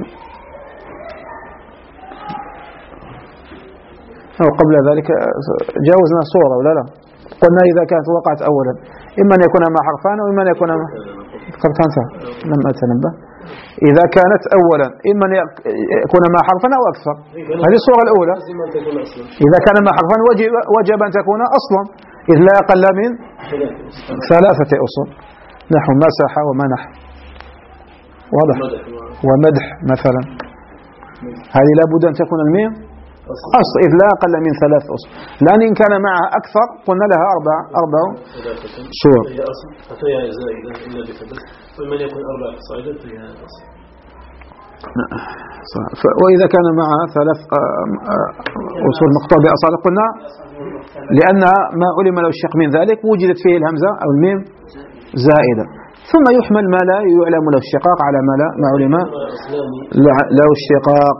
أو قبل ذلك جاوزنا صورة ولا لا؟ قلنا إذا كانت وقعت أولا إما أن يكون مع حرفان أو إما أن يكون مع ذكرت أنت لم أتنبه. إذا كانت أولا إما أن يكون مع حرفان أو أكثر، هذه الصورة الأولى. إذا كان مع حرفان وجب, وجب أن تكون أصلا إذ لا أقل من ثلاثة أصول، نحو مسح ومنح، واضح، ومدح مثلا، هذه لابد أن تكون الميم أصل إذ لا أقل من ثلاث أصول، لأن إن كان معها أكثر قلنا لها أربع أربع صور. فهي زائدة إلا بثبت، ومن يكون أربع صاعدا فهي أصل. وإذا كان معها ثلاث أصول مقطوع بأصالة قلنا لأنها ما علم له الشق من ذلك وجدت فيه الهمزة أو الميم زائدة، ثم يحمل ما لا يعلم له الشقاق على ما لا ما علم له الشقاق.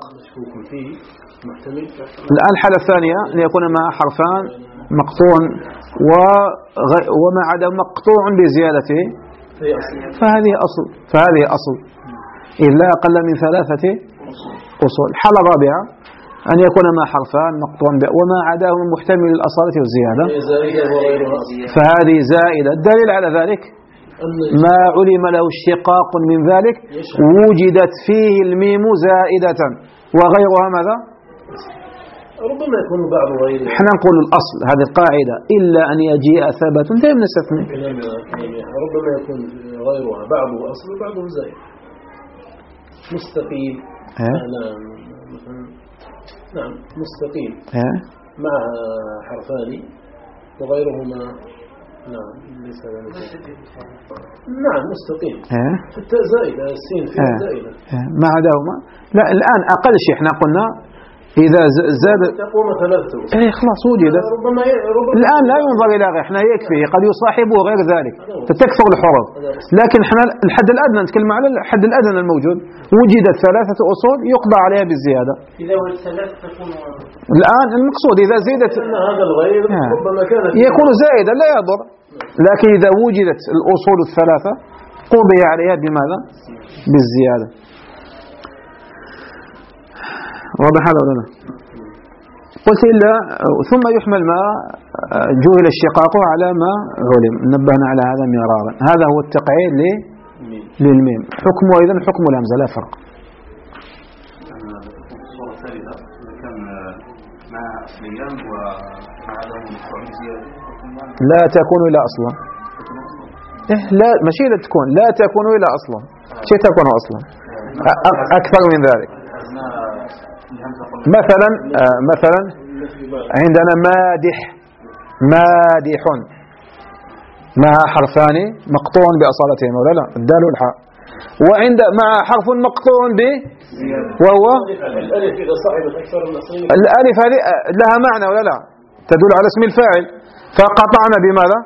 الآن الحالة الثانية أن يكون مع حرفان مقطوع وما عدا مقطوع بزيادته فهذه أصل فهذه أصل إذ لا أقل من ثلاثة أصول. الحالة الرابعة أن يكون مع حرفان مقطوع وما عداه محتمل الأصالة والزيادة فهذه زائدة. الدليل على ذلك ما علم له اشتقاق من ذلك وجدت فيه الميم زائدة وغيرها ماذا؟ ربما يكون بعض غيره. احنا نقول الأصل هذه القاعدة إلا أن يجيء ثبت دائما نستثني. ربما يكون غيرها بعضه أصل وبعضه زائد مستقيم. نعم نعم مستقيم مع حرفان وغيرهما نعم ليس نعم مستقيم في التاء زائدة السين فيها زائدة ما عداهما. لا الآن أقل شيء احنا قلنا إذا زاد تقوم ثلاثة إيه خلاص وجدت. الآن لا ينظر إلى غير احنا يكفي قد يصاحبه غير ذلك فتكثر الحروف، لكن احنا الحد الأدنى نتكلم على الحد الأدنى الموجود وجدت ثلاثة أصول يقضى عليها بالزيادة. إذا والثلاث تكون الآن المقصود إذا زيدت هذا الغير ربما كان يكون زائدا لا يضر، لكن إذا وجدت الأصول الثلاثة قضي عليها بماذا؟ بالزيادة. واضح هذا ولا لا؟ قلت إلا ثم يحمل ما جهل الشقاق على ما علم، نبهنا على هذا مرارا. هذا هو التقعيد للميم، حكمه إذن حكم الهمزة لا فرق. الصورة الثالثة كان مع أصليا ومع عدم زيادة لا تكون إلى أصلا. إيه لا ماشي لا تكون لا تكون إلى أصلا، شيء تكون أصلا أكثر من ذلك. مثلا آه مثلا عندنا مادح مادح مع حرفان مقطوع بأصالتهم ولا لا الدال والحاء، وعند مع حرف مقطوع ب وهو الألف إذا صعدت أكثر من أصلين الألف هذه لها معنى ولا لا تدل على اسم الفاعل فقطعنا بماذا؟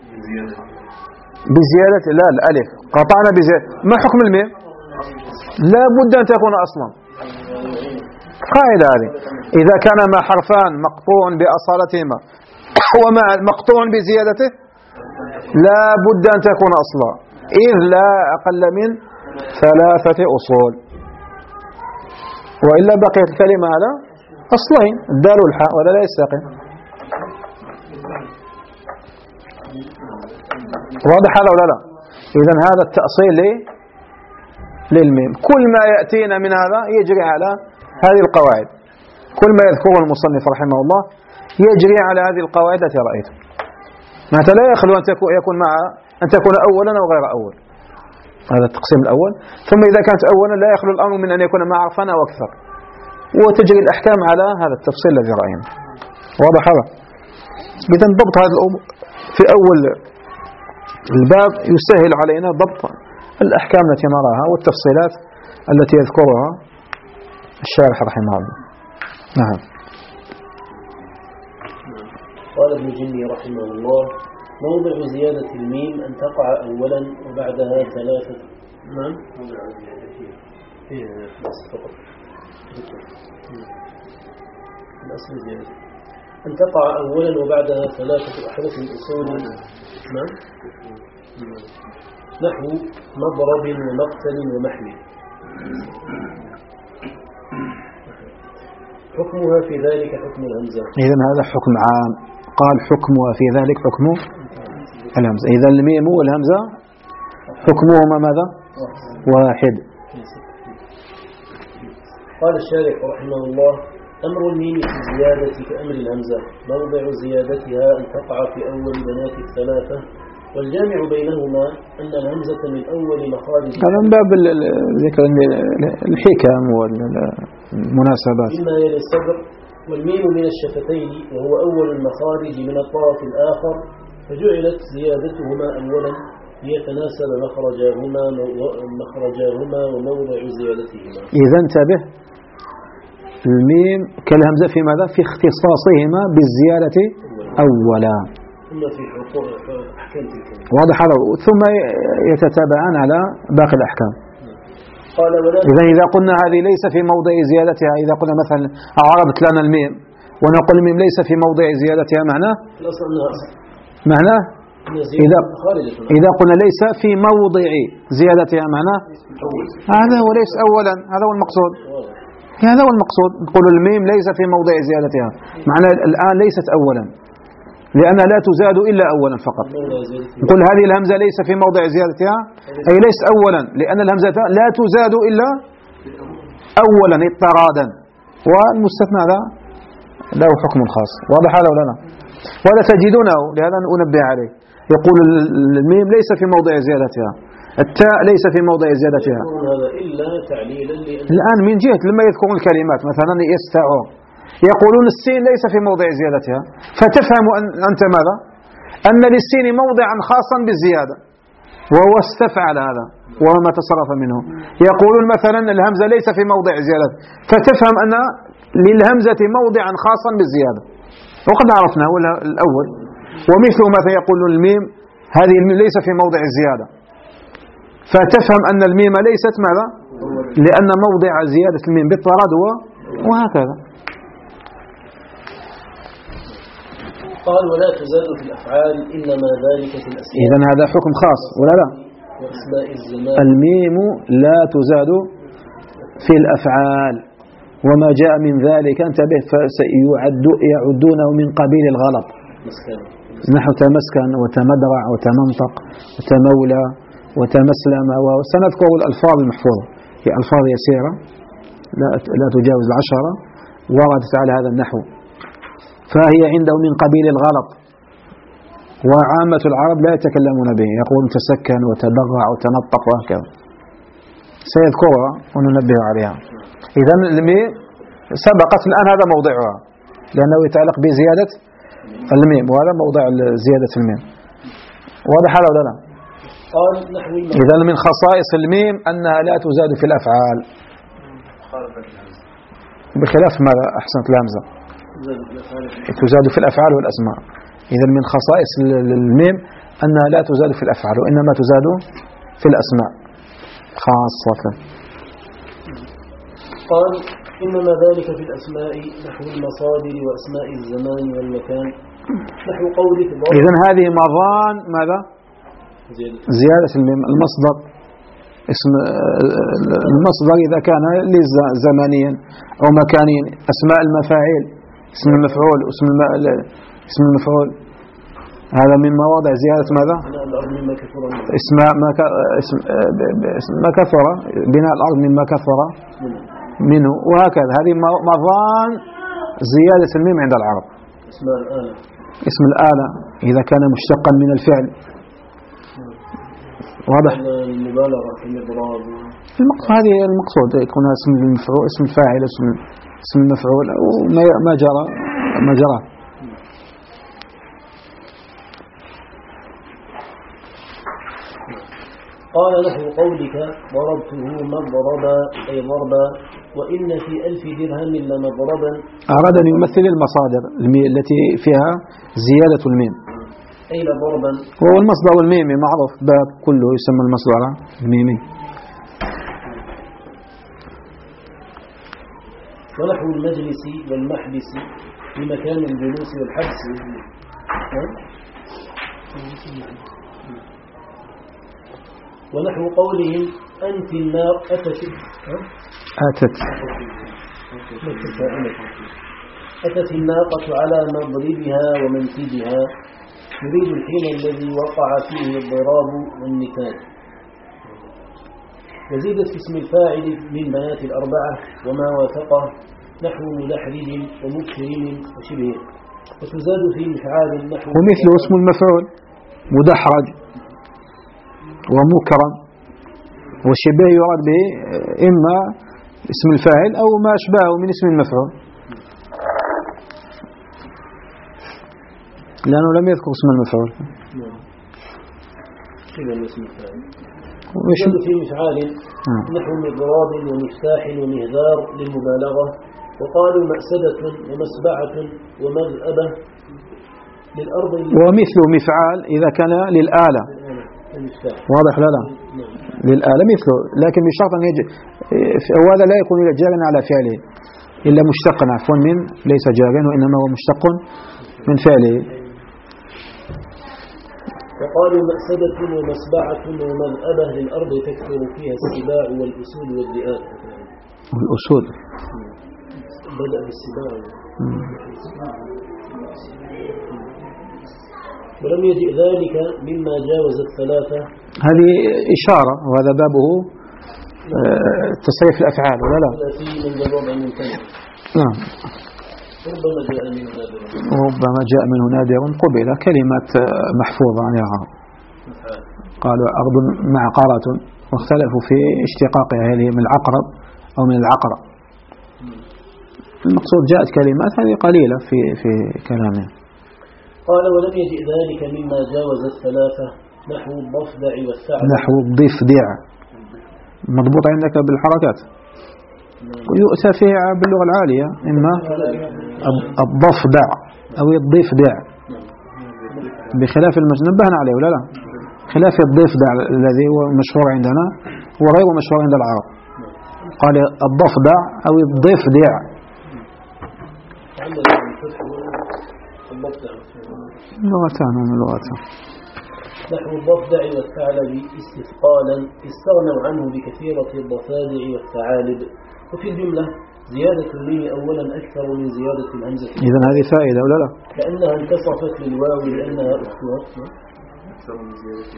بزيادة. لا الألف قطعنا بزيادة. ما حكم الميم؟ لا بد أن تكون أصلا. قاعدة هذه إذا كان ما حرفان مقطوع بأصالتهما وما مقطوع بزيادته لا بد أن تكون أصلا إذ لا أقل من ثلاثة أصول، وإلا بقيت الكلمة على أصلين الدال والحاء ولا لا يستقيم. واضح هذا ولا لا؟ إذن هذا التأصيل للميم. كل ما يأتينا من هذا يجري على هذه القواعد، كل ما يذكره المصنف رحمه الله يجري على هذه القواعد التي رأيتم. متى لا يخلو أن يكون مع أن تكون أولا أو غير أول، هذا التقسيم الأول. ثم إذا كانت أولا لا يخلو الأمر من أن يكون مع عرفان أو أكثر، وتجري الأحكام على هذا التفصيل الذي رأينا. واضح هذا؟ إذا ضبط هذه الأمور في أول الباب يسهل علينا ضبط الأحكام التي نراها والتفصيلات التي يذكرها الشارح رحمه الله. نعم. قال ابن جني رحمه الله: موضع زيادة الميم أن تقع أولا وبعدها ثلاثة. نعم. موضع زيادة إيه فقط. الأصل زيادة أن تقع أولا وبعدها ثلاثة أحرف الأصول. نعم. نحو مضرب ومقتل ومحمل. حكمها في ذلك حكم الهمزة. إذن هذا حكم عام. قال حكمها في ذلك حكم الهمزة. إذا الميم والهمزة حكمهما ماذا؟ واحد. قال الشارح رحمه الله: أمر الميم في الزيادة كأمر الهمزة، موضع زيادتها أن تقع في أول بنات الثلاثة، والجامع بينهما أن الهمزة من أول مخارج. هذا من باب ذكر الحكم والمناسبات. مما يلي الصدر، والميم من الشفتين وهو أول المخارج من الطرف الآخر، فجعلت زيادتهما أولا ليتناسب مخرجاهما مخرجاهما وموضع زيادتهما. إذا انتبه، الميم كالهمزة في ماذا؟ في اختصاصهما بالزيادة أولا. ثم في أحكام تلك. واضح هذا. ثم يتتابعان على باقي الأحكام. قال: إذا إذا قلنا هذه ليس في موضع زيادتها، إذا قلنا مثلا أعربت لنا الميم ونقول الميم ليس في موضع زيادتها، معناه معناه إذا إذا قلنا ليس في موضع زيادتها معناه هذا وليس أولا. هذا هو المقصود. هذا هو المقصود. نقول الميم ليس في موضع زيادتها، معناه الآن ليست أولا لأنها لا تزاد إلا أولا فقط. نقول هذه الهمزة ليس في موضع زيادتها أي ليس أولا، لأن الهمزة لا تزاد إلا أولا اضطرادا، والمستثنى هذا له حكم خاص. واضح هذا ولا لا؟ وهذا تجدونه، لهذا أنبه عليه. يقول الميم ليس في موضع زيادتها، التاء ليس في موضع زيادتها. الآن من جهة لما يذكرون الكلمات مثلا يستعون يقولون السين ليس في موضع زيادتها، فتفهم أنت ماذا؟ أن للسين موضعا خاصا بالزيادة، وهو استفعل هذا وهو ما تصرف منه. يقولون مثلا الهمزة ليس في موضع زيادة، فتفهم أن للهمزة موضعا خاصا بالزيادة، وقد عرفنا الأول. ومثل مثلا يقول الميم هذه الميم ليس في موضع الزيادة، فتفهم أن الميم ليست ماذا؟ لأن موضع زيادة الميم بالطراد وهكذا. قال: ولا تزاد في الأفعال إنما ذلك في الأسماء. إذن هذا حكم خاص ولا لا؟ وأسماء الزمان. الميم لا تزاد في الأفعال، وما جاء من ذلك انتبه فسيعد يعدونه من قبيل الغلط. نحو تمسكن وتمدرع وتمنطق وتمولى وتمسلم، وسنذكر الألفاظ المحفوظة، هي ألفاظ يسيرة لا لا تجاوز العشرة وردت على هذا النحو، فهي عنده من قبيل الغلط، وعامة العرب لا يتكلمون به، يقولون تسكن وتضرع وتنطق وهكذا، سيذكرها وننبه عليها. إذن الميم سبقت، الآن هذا موضعها لأنه يتعلق بزيادة الميم، وهذا موضع زيادة الميم. واضح هذا ولا لا؟ إذن من خصائص الميم أنها لا تزاد في الأفعال، بخلاف ماذا أحسنت الهمزة تزاد في الأفعال والأسماء. إذن من خصائص الميم أنها لا تزاد في الأفعال، وإنما تزاد في الأسماء خاصة. قال: إنما ذلك في الأسماء نحو المصادر وأسماء الزمان والمكان، نحو قولك. إذن هذه مضان ماذا؟ زيادة الميم. المصدر اسم المصدر إذا كان زمانيا أو مكانيا، أسماء المفاعيل اسم المفعول اسم اسم المفعول هذا من مواضع زيادة ماذا؟ بناء الأرض مما كثر منه. اسم ما ك... اسم... اسم ما كثر، بناء الأرض مما كثر منه، وهكذا. هذه مظان زيادة الميم عند العرب. اسم الآلة، اسم الآلة إذا كان مشتقا من الفعل. واضح؟ المبالغة في الإضراب. هذه المقصود يكون اسم المفعول، اسم الفاعل، اسم اسم المفعول، أو ما جرى ما جرى. قال نحو قولك ضربته مضربا أي ضربا، وإن في ألف درهم لمضربا. أراد أن يمثل المصادر التي فيها زيادة الميم. أي لضربا. وهو المصدر الميمي معروف، باب كله يسمى المصدر الميمي. ونحو المجلس والمحبس في مكان الجلوس والحبس. ونحو قولهم أنت النار أتت أتت أتت الناقة على مضربها ومنتجها، يريد الحين الذي وقع فيه الضراب والنتاج. وزيدت في اسم الفاعل من بنات الأربعة وما وافقه نحو مدحرج ومكرم وشبهه، وتزاد في مفعال نحو ومثله اسم المفعول مدحرج ومكرم وشبه، يراد به إما اسم الفاعل أو ما أشبهه من اسم المفعول، لأنه لم يذكر اسم المفعول. شبه اسم الفاعل. وتزاد في مفعال نحو مضراب ومفتاح ومهذار للمبالغة. وقالوا مأسدة ومسبعة ومذأبة للأرض. ومثله مفعال إذا كان للآلة، واضح لا لا للآلة مثله، لكن بشرط أن يجي وهذا لا يكون جارا على فعله إلا مشتقا، عفوا من ليس جارا وإنما هو مشتق من فعله. وقالوا مأسدة ومسبعة ومذأبة للأرض تكثر فيها السباع والأسود والذئاب. والأسود بدأ بالسباع. ولم يجئ ذلك مما جاوز الثلاثة. هذه إشارة، وهذا بابه تصريف الأفعال ولا لا؟ من جواب الممتنع. نعم. ربما جاء منه نادر. ربما جاء منه نادر قبل كلمات محفوظة عن العرب. قالوا أرض معقرة، واختلفوا في اشتقاقها، هل هي من العقرب أو من العقرب. المقصود جاءت كلمات هذه قليلة في في كلامه. قال ولم يجئ ذلك مما جاوز الثلاثة نحو الضفدع والثعلب. نحو الضفدع مضبوط عندك بالحركات، ويؤتى فيها باللغة العالية إما الضفدع أو الضفدع، بخلاف المجنبهنا عليه ولا لا، خلاف الضفدع الذي هو مشهور عندنا وغير مشهور عند العرب. قال الضفدع أو الضفدع. لغتان من لغتان. نحو الضفدع والثعلب استثقالا استغنوا عنه بكثيرة الضفادع والثعالب. وفي الجملة زيادة الميم أولا أكثر من زيادة الهمزة. إذن هذه فائدة ولا لا؟ كأنها انتصفت للواو لأنها أختها أكثر من زيادة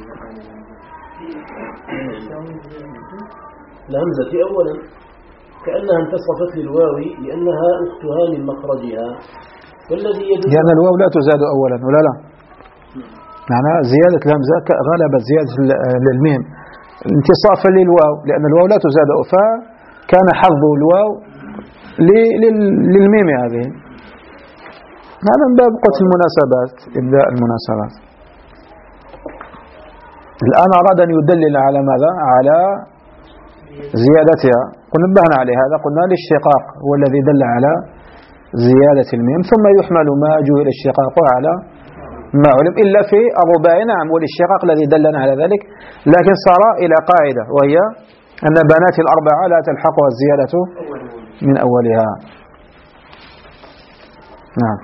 الهمزة أولا، كأنها انتصفت للواو لأنها أختها من مخرجها. والذي يدل لأن الواو لا تزاد أولا ولا لا؟ معناها زيادة الهمزة غلبت زيادة الميم انتصافا للواو، لأن الواو لا تزاد، فكان حظ الواو للميم هذه. هذا من باب قتل المناسبات، إبداء المناسبات. الآن أراد أن يدلل على ماذا؟ على زيادتها. قلنا نبهنا عليه هذا، قلنا الاشتقاق هو الذي دل على زيادة الميم، ثم يحمل ما جهل الاشتقاق على ما علم، إلا في الرباعي نعم والاشتقاق الذي دلنا على ذلك، لكن صار إلى قاعدة وهي أن بنات الأربعة لا تلحقها الزيادة من أولها. نعم.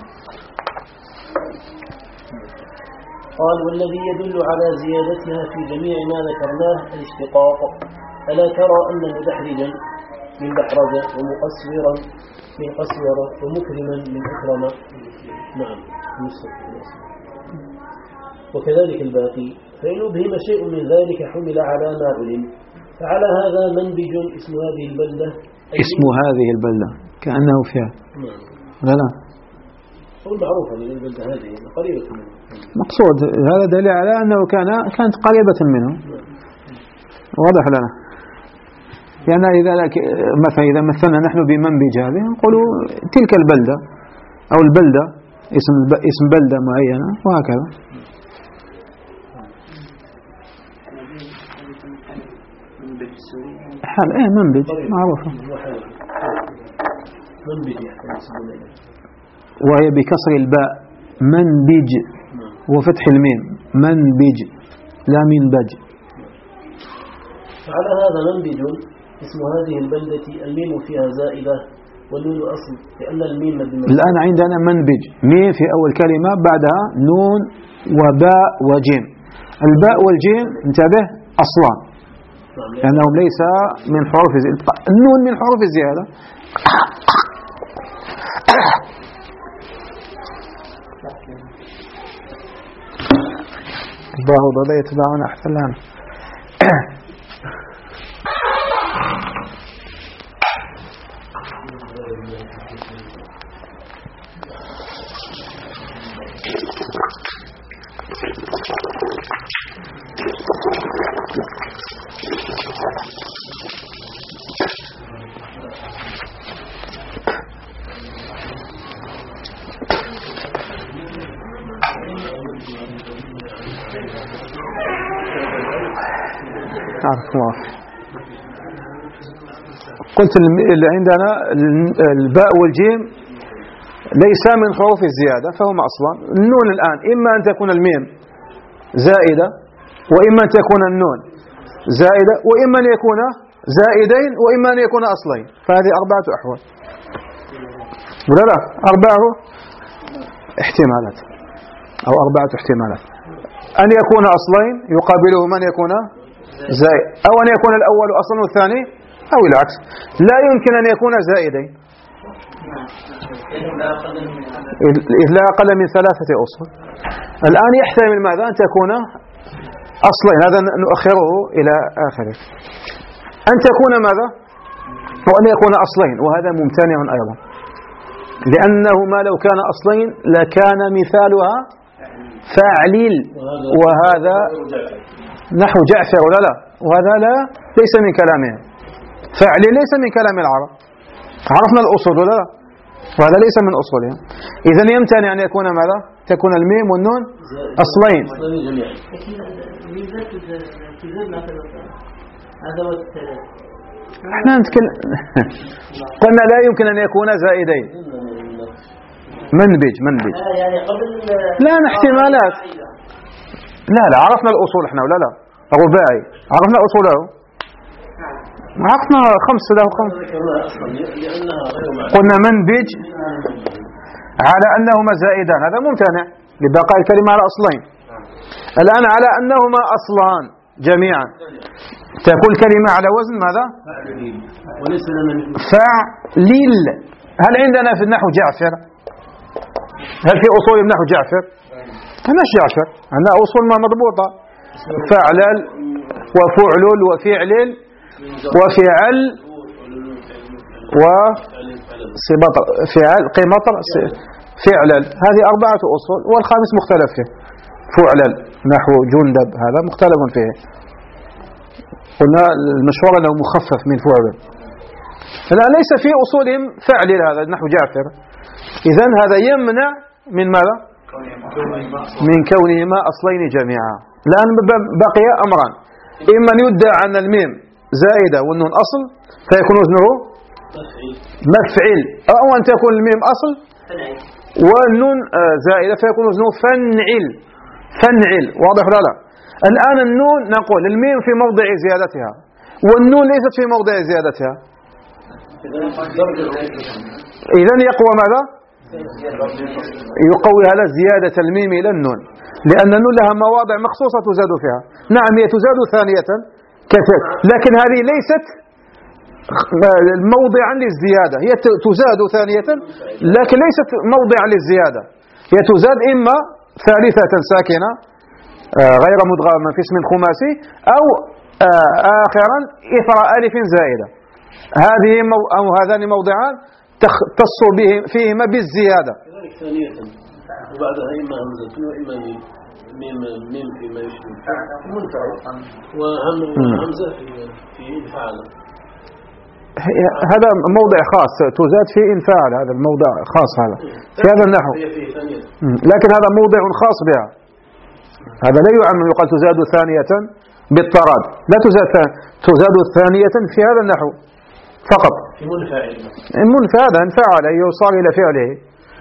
قال والذي يدل على زيادتها في جميع ما ذكرناه الاشتقاق. ألا ترى أن مدحرجا من دحرج ومقصورا من قصور ومكرما من أكرم. نعم. وكذلك الباقي، فإن أبهم شيء من ذلك حمل على ما علم. فعلى هذا منبج اسم هذه البلدة، اسم هذه البلدة كأنه فيها لا لا هو المعروف أن البلدة هذه قريبة منه، مقصود هذا دليل على أنه كان كانت قريبة منه. واضح لنا يعني إذا مثلا إذا مثلنا نحن بمنبج هذه نقول تلك البلدة أو البلدة اسم اسم بلدة معينة وهكذا. حال إيه منبج معروفة، وهي بكسر الباء منبج وفتح الميم منبج لا منبج. فعلى هذا منبج اسم هذه البلدة الميم فيها زائدة والنون أصل، لأن الميم الآن عندنا منبج ميم في أول كلمة بعدها نون وباء وجيم. الباء والجيم انتبه أصلا لأنهم ليس من حروف الزيادة، النون من حروف الزيادة. الله ضل يتبعون أحسن لنا. قلت اللي عندنا الباء والجيم ليس من حروف الزيادة فهما أصلا. النون الآن إما أن تكون الميم زائدة وإما أن تكون النون زائدة وإما أن يكون زائدين وإما أن يكون أصلين، فهذه أربعة أحوال ولا لا؟ أربعة احتمالات أو أربعة احتمالات. أن يكون أصلين يقابله من يكون زائد، أو أن يكون الأول أصلا والثاني أو العكس. لا يمكن أن يكون زائدين إذ لا أقل من ثلاثة أصول. الآن يحتمل ماذا؟ أن تكون أصلين، هذا نؤخره إلى آخره. أن تكون ماذا؟ وأن يكون أصلين، وهذا ممتنع أيضا، لأنه ما لو كان أصلين لكان مثالها فاعليل، وهذا نحو جعفر ولا لا؟ وهذا لا ليس من كلامه. فاعليل ليس من كلام العرب، عرفنا الأصول ولا لا؟ وهذا ليس من أصولهم. إذن يمتنع أن يكون ماذا؟ تكون الميم والنون أصلين. احنا نتكلم قلنا لا يمكن أن يكون زائدين. منبج منبج لا احتمالات. لا لا عرفنا الأصول احنا ولا لا؟ رباعي عرفنا أصوله، عرفنا خمس له خمس. قلنا منبج على أنهما زائدان، هذا ممتنع لبقاء الكلمة على أصلين. الآن على أنهما أصلان جميعا تقول كلمة على وزن ماذا؟ فاعليل. هل عندنا في النحو جعفر؟ هل في أصول النحو جعفر؟ مش جعفر، عندنا أصول ما مضبوطة، فعلل وفعلل وفعلل وفعل وصبطر فعل قمطر فعلل. هذه أربعة أصول، والخامس مختلف فيه فعلل نحو جندب، هذا مختلف فيه. قلنا المشهور أنه مخفف من فعلل. لا ليس في أصولهم فعلل هذا نحو جعفر. إذن هذا يمنع من ماذا؟ من كونهما أصلين جميعا. الآن بقي أمران، إما أن يدعى أن الميم زائدة والنون أصل فيكون وزنه مفعل، أو أن تكون الميم أصل والنون زائدة فيكون وزنه فنعل. فنعل واضح ولا لا؟ الآن النون نقول الميم في موضع زيادتها والنون ليست في موضع زيادتها، إذن يقوى ماذا؟ يقوي على زيادة الميم إلى النون، لأن النون لها مواضع مخصوصة تزاد فيها. نعم هي تزاد ثانية كثير، لكن هذه ليست موضعا للزيادة، هي تزاد ثانية لكن ليست موضعا للزيادة، هي تزاد إما ثالثة ساكنة غير مدغم في اسم خماسي، أو آخرا إثر ألف زائدة. هذه مو أو هذان موضعان تختص به فيهما بالزيادة. كذلك ثانية وبعدها إما همزة وإما ميم ميم فيما يشبه منفعل وهمزة في فعل. هذا موضع خاص تزاد فيه إن فعل، هذا الموضع خاص هذا في هذا النحو، لكن هذا موضع خاص بها. هذا لا يعم يقال تزاد ثانية بالطراد، لا تزاد تزاد ثانية في هذا النحو فقط. منفعل منفعل انفعل يوصل إلى فعله.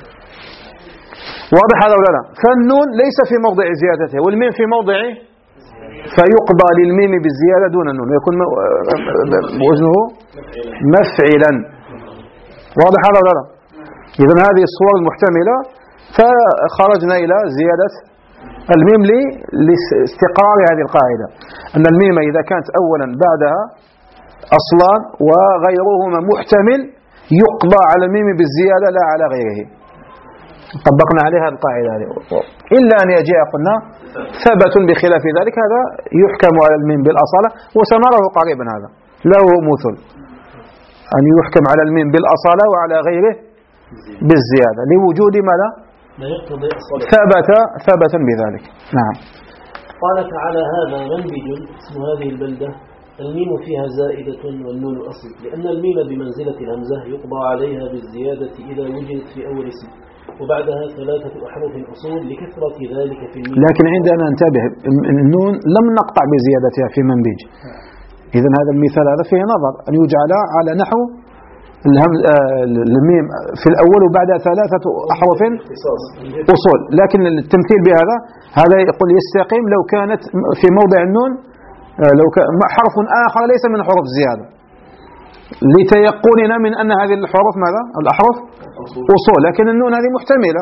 واضح هذا ولا لا؟ فالنون ليس في موضع زيادته، والميم في موضعه، فيقضى للميم بالزيادة دون النون، يكون وزنه مفعلا. واضح هذا ولا لا؟ إذن هذه الصور المحتملة، فخرجنا إلى زيادة الميم لاستقرار هذه القاعدة، أن الميم إذا كانت أولا بعدها أصلان وغيرهما محتمل يقضى على الميم بالزيادة لا على غيره. طبقنا عليها القاعدة هذه. إلا أن يجي قلنا ثبت بخلاف ذلك، هذا يحكم على الميم بالأصالة، وسنراه قريبا هذا له مثل أن يحكم على الميم بالأصالة وعلى غيره بالزيادة لوجود ماذا؟ ثبت ثبت بذلك. نعم. قال تعالى: هذا منبج اسم هذه البلدة، الميم فيها زائدة والنون أصل، لأن الميم بمنزلة الهمزة يقضى عليها بالزيادة إذا وجدت في أول اسم، وبعدها ثلاثة أحرف أصول لكثرة ذلك في الميم. لكن عندنا انتبه، النون لم نقطع بزيادتها في منبج، إذن هذا المثال هذا فيه نظر أن يجعل على نحو الميم في الأول وبعدها ثلاثة أحرف أصول، لكن التمثيل بهذا هذا يقول يستقيم لو كانت في موضع النون لو كان حرف آخر ليس من حروف الزيادة، لتيقننا من أن هذه الحروف ماذا؟ الأحرف أصول، لكن النون هذه محتملة.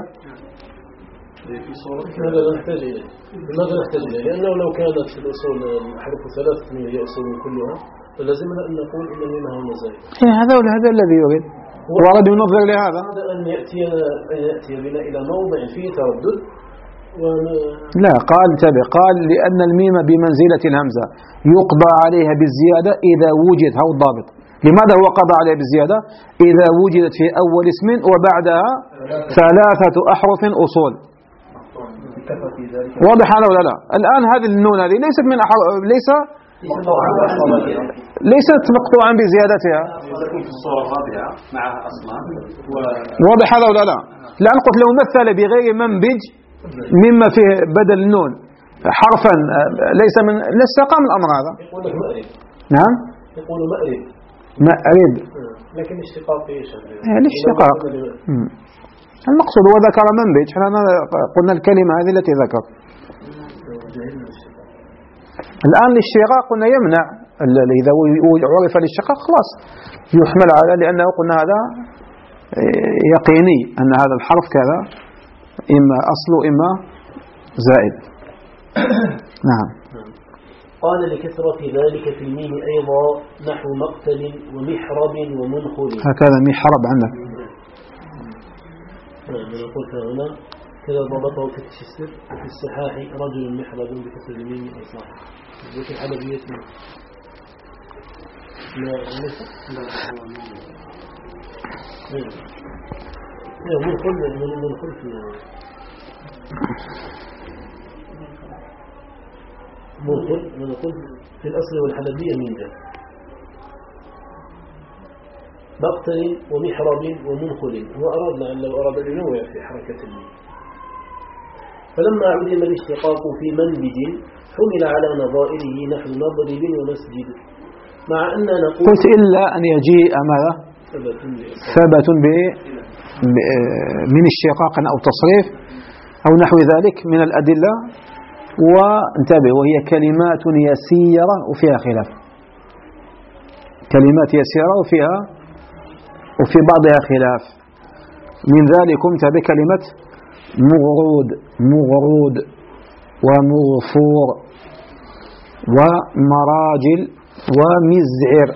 هذا لا نحتاج إليه. لماذا نحتاج إليه؟ لأنه لو كانت في الأصول الحروف ثلاثة هي أصول كلها، فلازمنا أن نقول إن الميم هو مزايد. هذا ولا هذا الذي يريد ورد ينظر لهذا أن يأتي أن يأتي بنا إلى موضع فيه تردد. لا، قال تبع قال لأن الميم بمنزلة الهمزة يقضى عليها بالزيادة إذا وجد، هو الضابط. لماذا هو قضى عليها بالزيادة؟ إذا وجدت في أول اسم وبعدها ثلاثة أحرف أصول. واضح هذا ولا لا؟ الآن هذه النون هذه ليست من أحرف، ليس ليست مقطوعا بزيادتها. واضح هذا ولا لا؟ لأن قلت لو مثل بغير منبج مما فيه بدل النون حرفا ليس من لاستقام الأمر هذا. يقول لك مأرب. نعم. يقول مأرب. مأرب. لكن الاشتقاق ايش؟ الاشتقاق. المقصود هو ذكر منبج، احنا قلنا الكلمة هذه التي ذكر. الآن الاشتقاق قلنا يمنع، إذا عرف الاشتقاق خلاص يحمل على، لأنه قلنا هذا يقيني أن هذا الحرف كذا إما أصل إما زائد. نعم. قال لكثرة ذلك في الميم أيضا نحو مقتل ومحرب ومنخل. هكذا محرب عندك. نعم. نقول هنا كذا ضبطه في التشسر وفي السحاح رجل محرب بكسر الميم أصلاح. وفي الحلبية لا نفس لا منخل منخل في منخل منخل في الأصل والحلبية من ذا مقتل ومحرب ومنخل. وأرادنا أن لو أراد أن ينوع في حركة الميم، فلما علم الاشتقاق في منبج حمل على نظائره نحو نضرب ومسجد، مع أن نقول قلت إلا أن يجيء ماذا؟ ثبت من اشتقاق أو تصريف أو نحو ذلك من الأدلة. وانتبه، وهي كلمات يسيرة وفيها خلاف، كلمات يسيرة وفيها وفي بعضها خلاف. من ذلك انتبه كلمة مغرود مغرود ومغفور ومراجل ومزعر.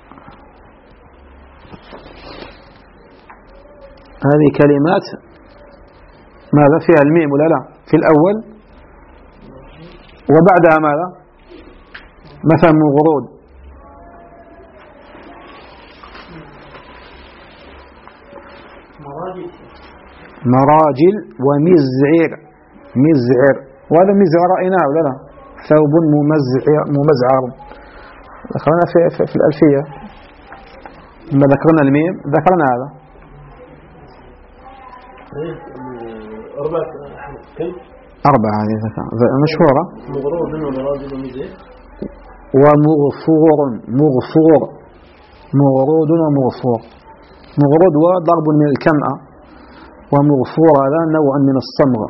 هذه كلمات ماذا فيها الميم ولا لا في الأول، وبعدها ماذا مثلا مغرود، مراجل ومزعر، مزعر، وهذا مزعر رأيناه ولا لا، ثوب ممزعر ممزعر، ذكرنا في, في, في الألفية لما ذكرنا الميم ذكرنا هذا. أربعة كم؟ أربعة هذه مشهورة. مغرود ومراجل ومزعر ومغفور، مغفور، مغرود ومغفور. مغرود وضرب من الكمأة، ومغفور هذا نوع من الصمغ.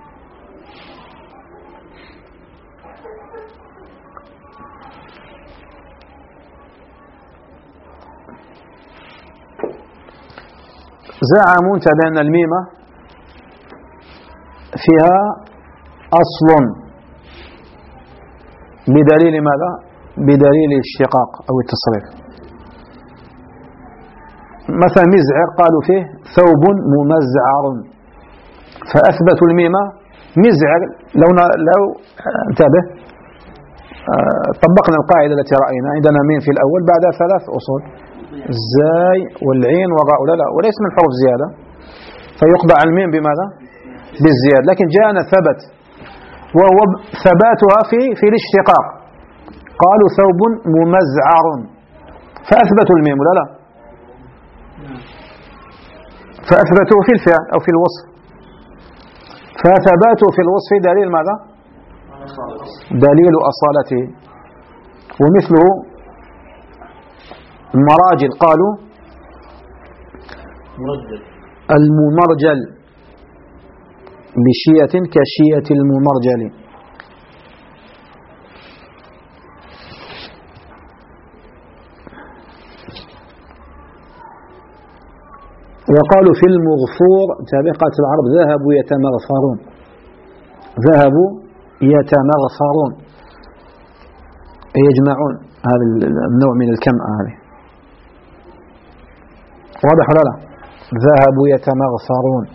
زعموا بأن الميمة فيها أصل بدليل ماذا؟ بدليل الاشتقاق أو التصريف. مثلا مزعر قالوا فيه ثوب ممزعر، فأثبتوا الميمة مزعر. لو لو انتبه طبقنا القاعدة التي رأينا عندنا ميم في الأول بعدها ثلاث أصول، الزاي والعين والراء، لا لا وليس من حروف زيادة، فيقضى على الميم بماذا؟ بالزيادة. لكن جاءنا ثبت وهو ثباتها في في الاشتقاق، قالوا ثوب ممزعر فأثبتوا الميم لا لا، فأثبتوه في الفعل أو في الوصف، فثباته في الوصف دليل ماذا؟ دليل أصالته. ومثله المراجل قالوا مرجل، الممرجل بشية كشية الممرجل. وقالوا في المغفور سابقة العرب ذهبوا يتمغفرون، ذهبوا يتمغفرون يجمعون هذا النوع من الكمأة هذه، واضح ولا لا؟ ذهبوا يتمغفرون.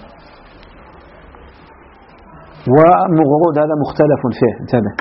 ومغرود هذا مختلف فيه، انتبه.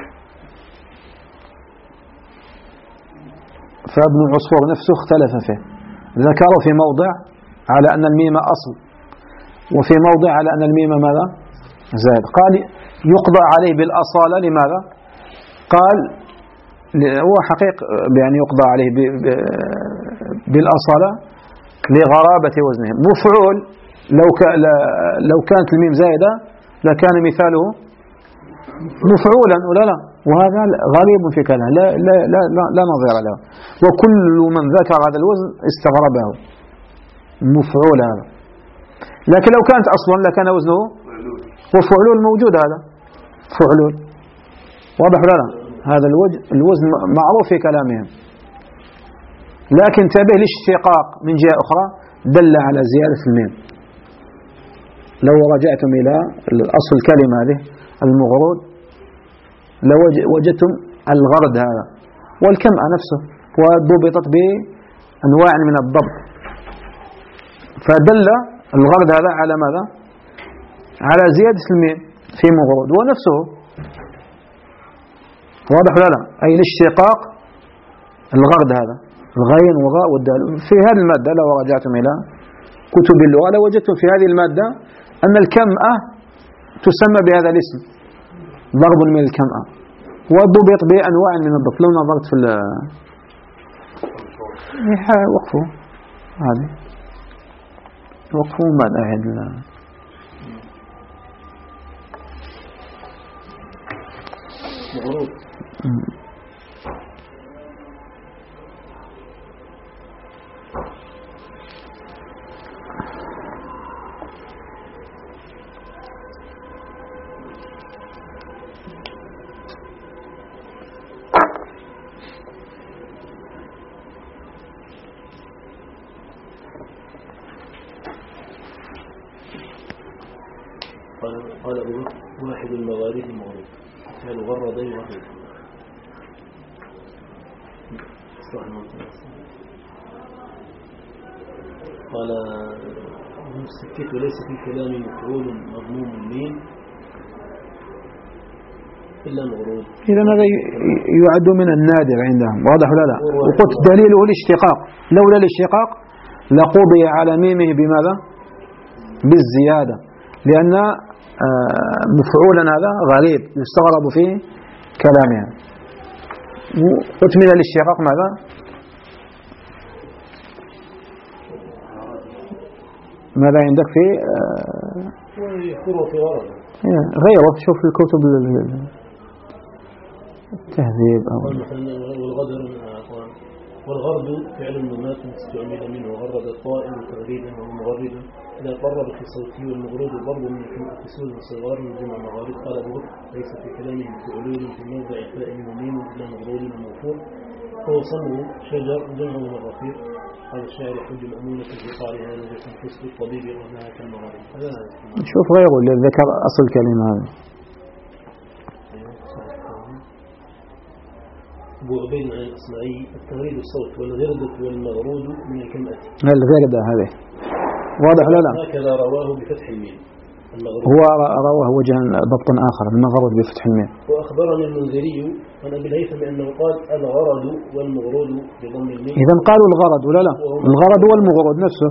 فابن عصفور نفسه اختلف فيه، ذكروا في موضع على أن الميم أصل، وفي موضع على أن الميم ماذا؟ زائد. قال يقضى عليه بالأصالة، لماذا؟ قال هو حقيق بأن يقضى عليه بالأصالة لغرابة وزنه. مفعول لو لو كانت الميم زائدة لكان مثاله مفعولا ولا لا، وهذا غريب في كلامه، لا لا لا لا, لا نظير له، وكل من ذكر هذا الوزن استغربه. مفعول هذا، لكن لو كانت أصلا لكان وزنه وفعلول موجود، هذا فعلول، واضح ولا لا؟ هذا الوزن معروف في كلامهم، لكن تبه الاشتقاق من جهة أخرى دل على زيادة الميم. لو رجعتم إلى الأصل الكلمة هذه المغرود لوجدتم الغرد هذا والكمأة نفسه، وضبطت بأنواع من الضبط، فدل الغرد هذا على ماذا؟ على زيادة الميم في مغرود ونفسه، واضح ولا لا؟ أي الاشتقاق الغرد هذا الغين والغاء والدال في هذه المادة. لو رجعتم إلى كتب اللغة لوجدتم في هذه المادة أن الكمأة تسمى بهذا الاسم، ضرب من الكمأة، وضبط بأنواع من الضبط. لو نظرت في وقفوا هذه وقفوا ما أعد مغرود. قال أبو واحد المواريث المغرب كان غرضي واحد. قال السكت وليس في الكلام مفعول مضموم الميم إلا مغرود. إذا هذا يعد من النادر عندهم، واضح ولا لا؟ وقلت دليله الاشتقاق، لولا الاشتقاق لقضي على ميمه بماذا؟ بالزيادة، لأن مفعولا هذا غريب يستغرب في كلامها. قلت من الاشتقاق ماذا؟ ماذا عندك في غيره؟ شوف في الكتب التهذيب أو والغدر والغرد فعل الممات استعمل منه غرد الطائر تغريدا وهو مغرد إذا قرب في صوته والمغرود ضرب من كسول وصغار من جمع مغارب. قال أبو بكر ليس في كلامه فعلول في موضع فائم وميم إلا مغرود وموفور فهو صمه شجر جمعه مغافير. قال الشاعر حج مأمونة في قارها نجة حسن الطبيب وأنها كالمغارب. شوف غيره اللي ذكر أصل كلمة هذا. أبو عبيد عن الأصمعي التغريد الصوت والغردة والمغرود من الكلمة. الغردة هذه واضح ولا لا؟ هكذا رواه بفتح الميم. هو رواه وجها ضبط آخر المغرود بفتح الميم. وأخبرني المنذري عن أبي الهيثم أنه قال الغرض والمغرود بضم الميم. إذا قالوا الغرض ولا لا؟ الغرض والمغرود نفسه.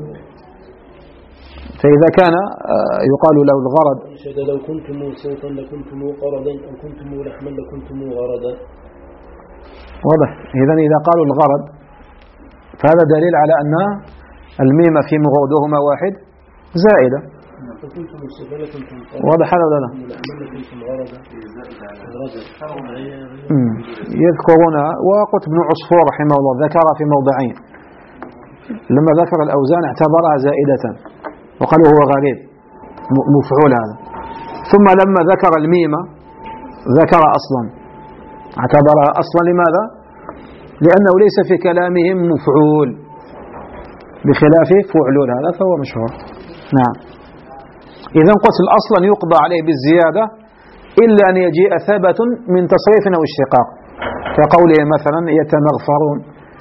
فإذا كان يقال له الغرض لو كنتم صوتا لكنتم قردا أو كنتم لحما لكنتم غردا. واضح. إذا إذا قالوا الغرض فهذا دليل على أن الميم في مغردهما واحد زائدة. واضح هذا ولا لا؟ يذكرون وقلت ابن عصفور رحمه الله ذكر في موضعين، لما ذكر الأوزان اعتبرها زائدة وقالوا هو غريب مفعول هذا، ثم لما ذكر الميم ذكر أصلا اعتبرها أصلا. لماذا؟ لأنه ليس في كلامهم مفعول بخلاف فعلول، هذا فهو مشهور. نعم. إذا قلت الأصل يقضى عليه بالزيادة إلا أن يجيء ثبت من تصريف أو اشتقاق، كقوله مثلا يتمغفرون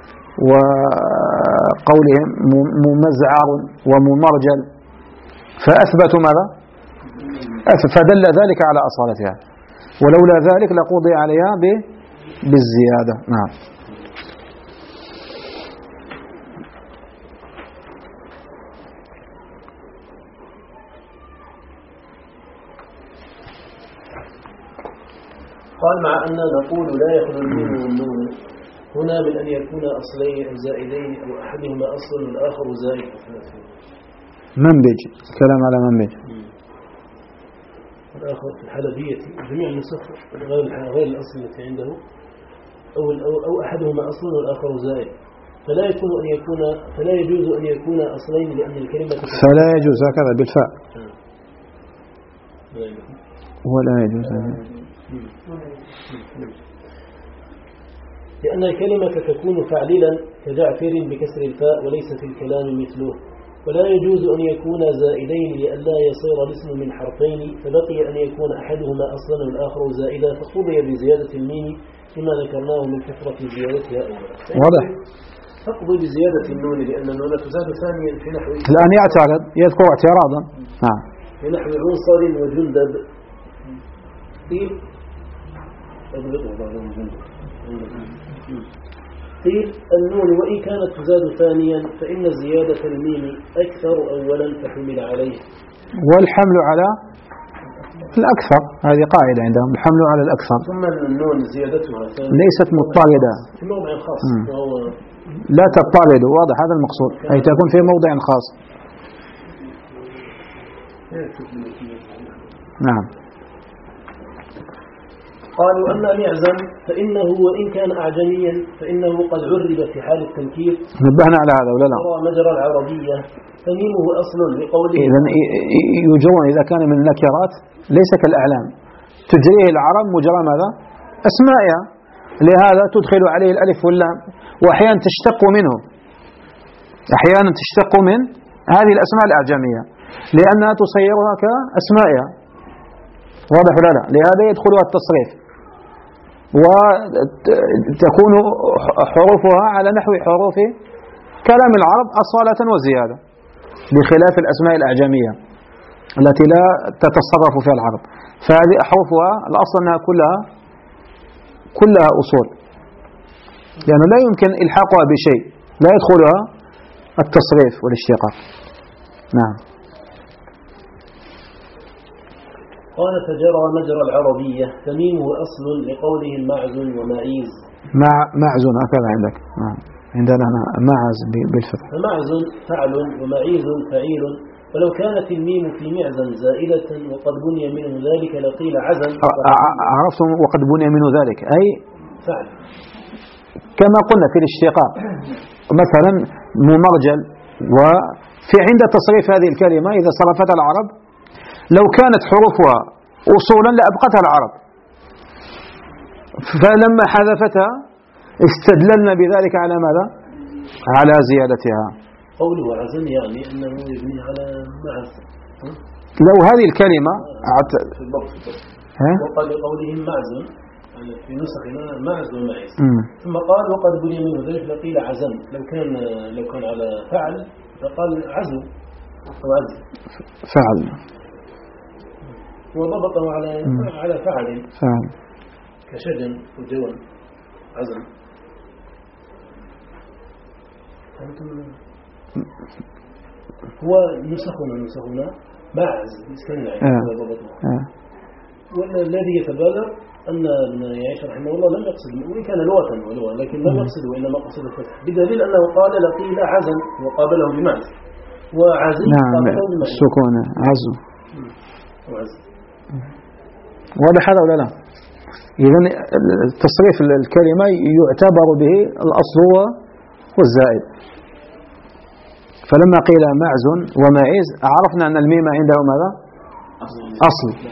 وقولهم ممزعر وممرجل، فأثبتوا ماذا؟ فدل ذلك على أصالتها، ولولا ذلك لقضي عليها بالزيادة. نعم. قال مع أن نقول لا يخلو الميم والنون هنا من أن يكون أصلين أو زائدين أو أحدهما أصل والآخر زائد. منبج، كلام على منبج. الآخر في الحلبية جميع النسخ غير الأصل التي عنده أو, أو, أو أحدهما أصل والآخر زائد، فلا يكون أن يكون فلا يجوز أن يكون أصلين لأن الكلمة فلا يجوز هكذا بالفاء ولا يجوز لأن الكلمة تكون فعللا كجعفر بكسر الفاء وليس في الكلام مثله، ولا يجوز أن يكون زائدين لئلا يصير الاسم من حرفين فبقي أن يكون أحدهما أصلا والآخر زائدا فقضي بزيادة الميم لما ذكرناه من كثرة زيادتها أولا. واضح. تقضي بزيادة النون لأن النون تزاد ثانيا في نحو الآن يعترض يذكر اعتراضا. نعم. في نحو عنصر وجندب قيل قيل النون وإن كانت تزاد ثانيا فإن زيادة الميم أكثر أولا فحمل عليه، والحمل على الأكثر هذه قاعدة عندهم، الحمل على الأكثر. ثم النون زيادتها ليست مضطردة في موضع خاص وهو لا تضطرد. واضح هذا المقصود، أي تكون في موضع خاص. نعم. قالوا أما معزم فإنه وإن كان أعجميا فإنه قد عرب في حال التنكير. نبهنا على هذا ولا لا؟ مجرى العربية فميمه أصل لقوله. إذن يجرون إذا كان من النكرات ليس كالأعلام تجريه العرب مجرى ماذا؟ أسمائها، لهذا تدخل عليه الألف واللام، وأحيانا تشتق منه، أحيانا تشتق من هذه الأسماء الأعجمية لأنها تصيرها كأسمائها. واضح ولا لا؟ لهذا يدخلها التصريف وتكون حروفها على نحو حروف كلام العرب أصالة وزيادة. بخلاف الأسماء الأعجمية التي لا تتصرف فيها العرب. فهذه أحرفها الأصل أنها كلها كلها أصول، لأنه لا يمكن إلحاقها بشيء لا يدخلها التصريف والاشتقاق. نعم. قال فجرى مجرى العربية تميمه أصل لقولهم معز ومعيز. مع معز هكذا عندك. نعم. عندنا معز بالفتح. فمعز فعل ومعيز فعيل، ولو كانت الميم في معزا زائدة وقد بني منه ذلك لقيل عزم. عرفتم وقد بني منه ذلك أي فعل، كما قلنا في الاشتقاق مثلا ممرجل. وفي عند تصريف هذه الكلمة إذا صرفتها العرب لو كانت حروفها أصولا لأبقتها العرب، فلما حذفتها استدللنا بذلك على ماذا؟ على زيادتها. قوله عزم يعني أنه يبني على معز. لو هذه الكلمة في الضبط وقال قولهم معز في نسخنا معز ومعز، ثم قال وقد بني منه ذلك لقيل عزم. لو كان لو كان على فعل فقال عزم أو عزم فعل، وضبطه على على فعل فعل كشجن وجون عزم. هو نسخنا نسخنا معز بإسكان آه. والذي يتبادر أن ابن يعيش رحمه الله لم يقصد، وإن كان لغة ولغة لكن لم يقصد وإنما قصد الفتح، بدليل أنه قال لقيل عزم وقابله بمعز، وعزم نعم قابله بمعز السكون عزم وعزم. واضح هذا ولا لا؟ إذن تصريف الكلمة يعتبر به الأصل والزائد. فلما قيل معز ومعيز عرفنا أن الميم عنده ماذا؟ أصل.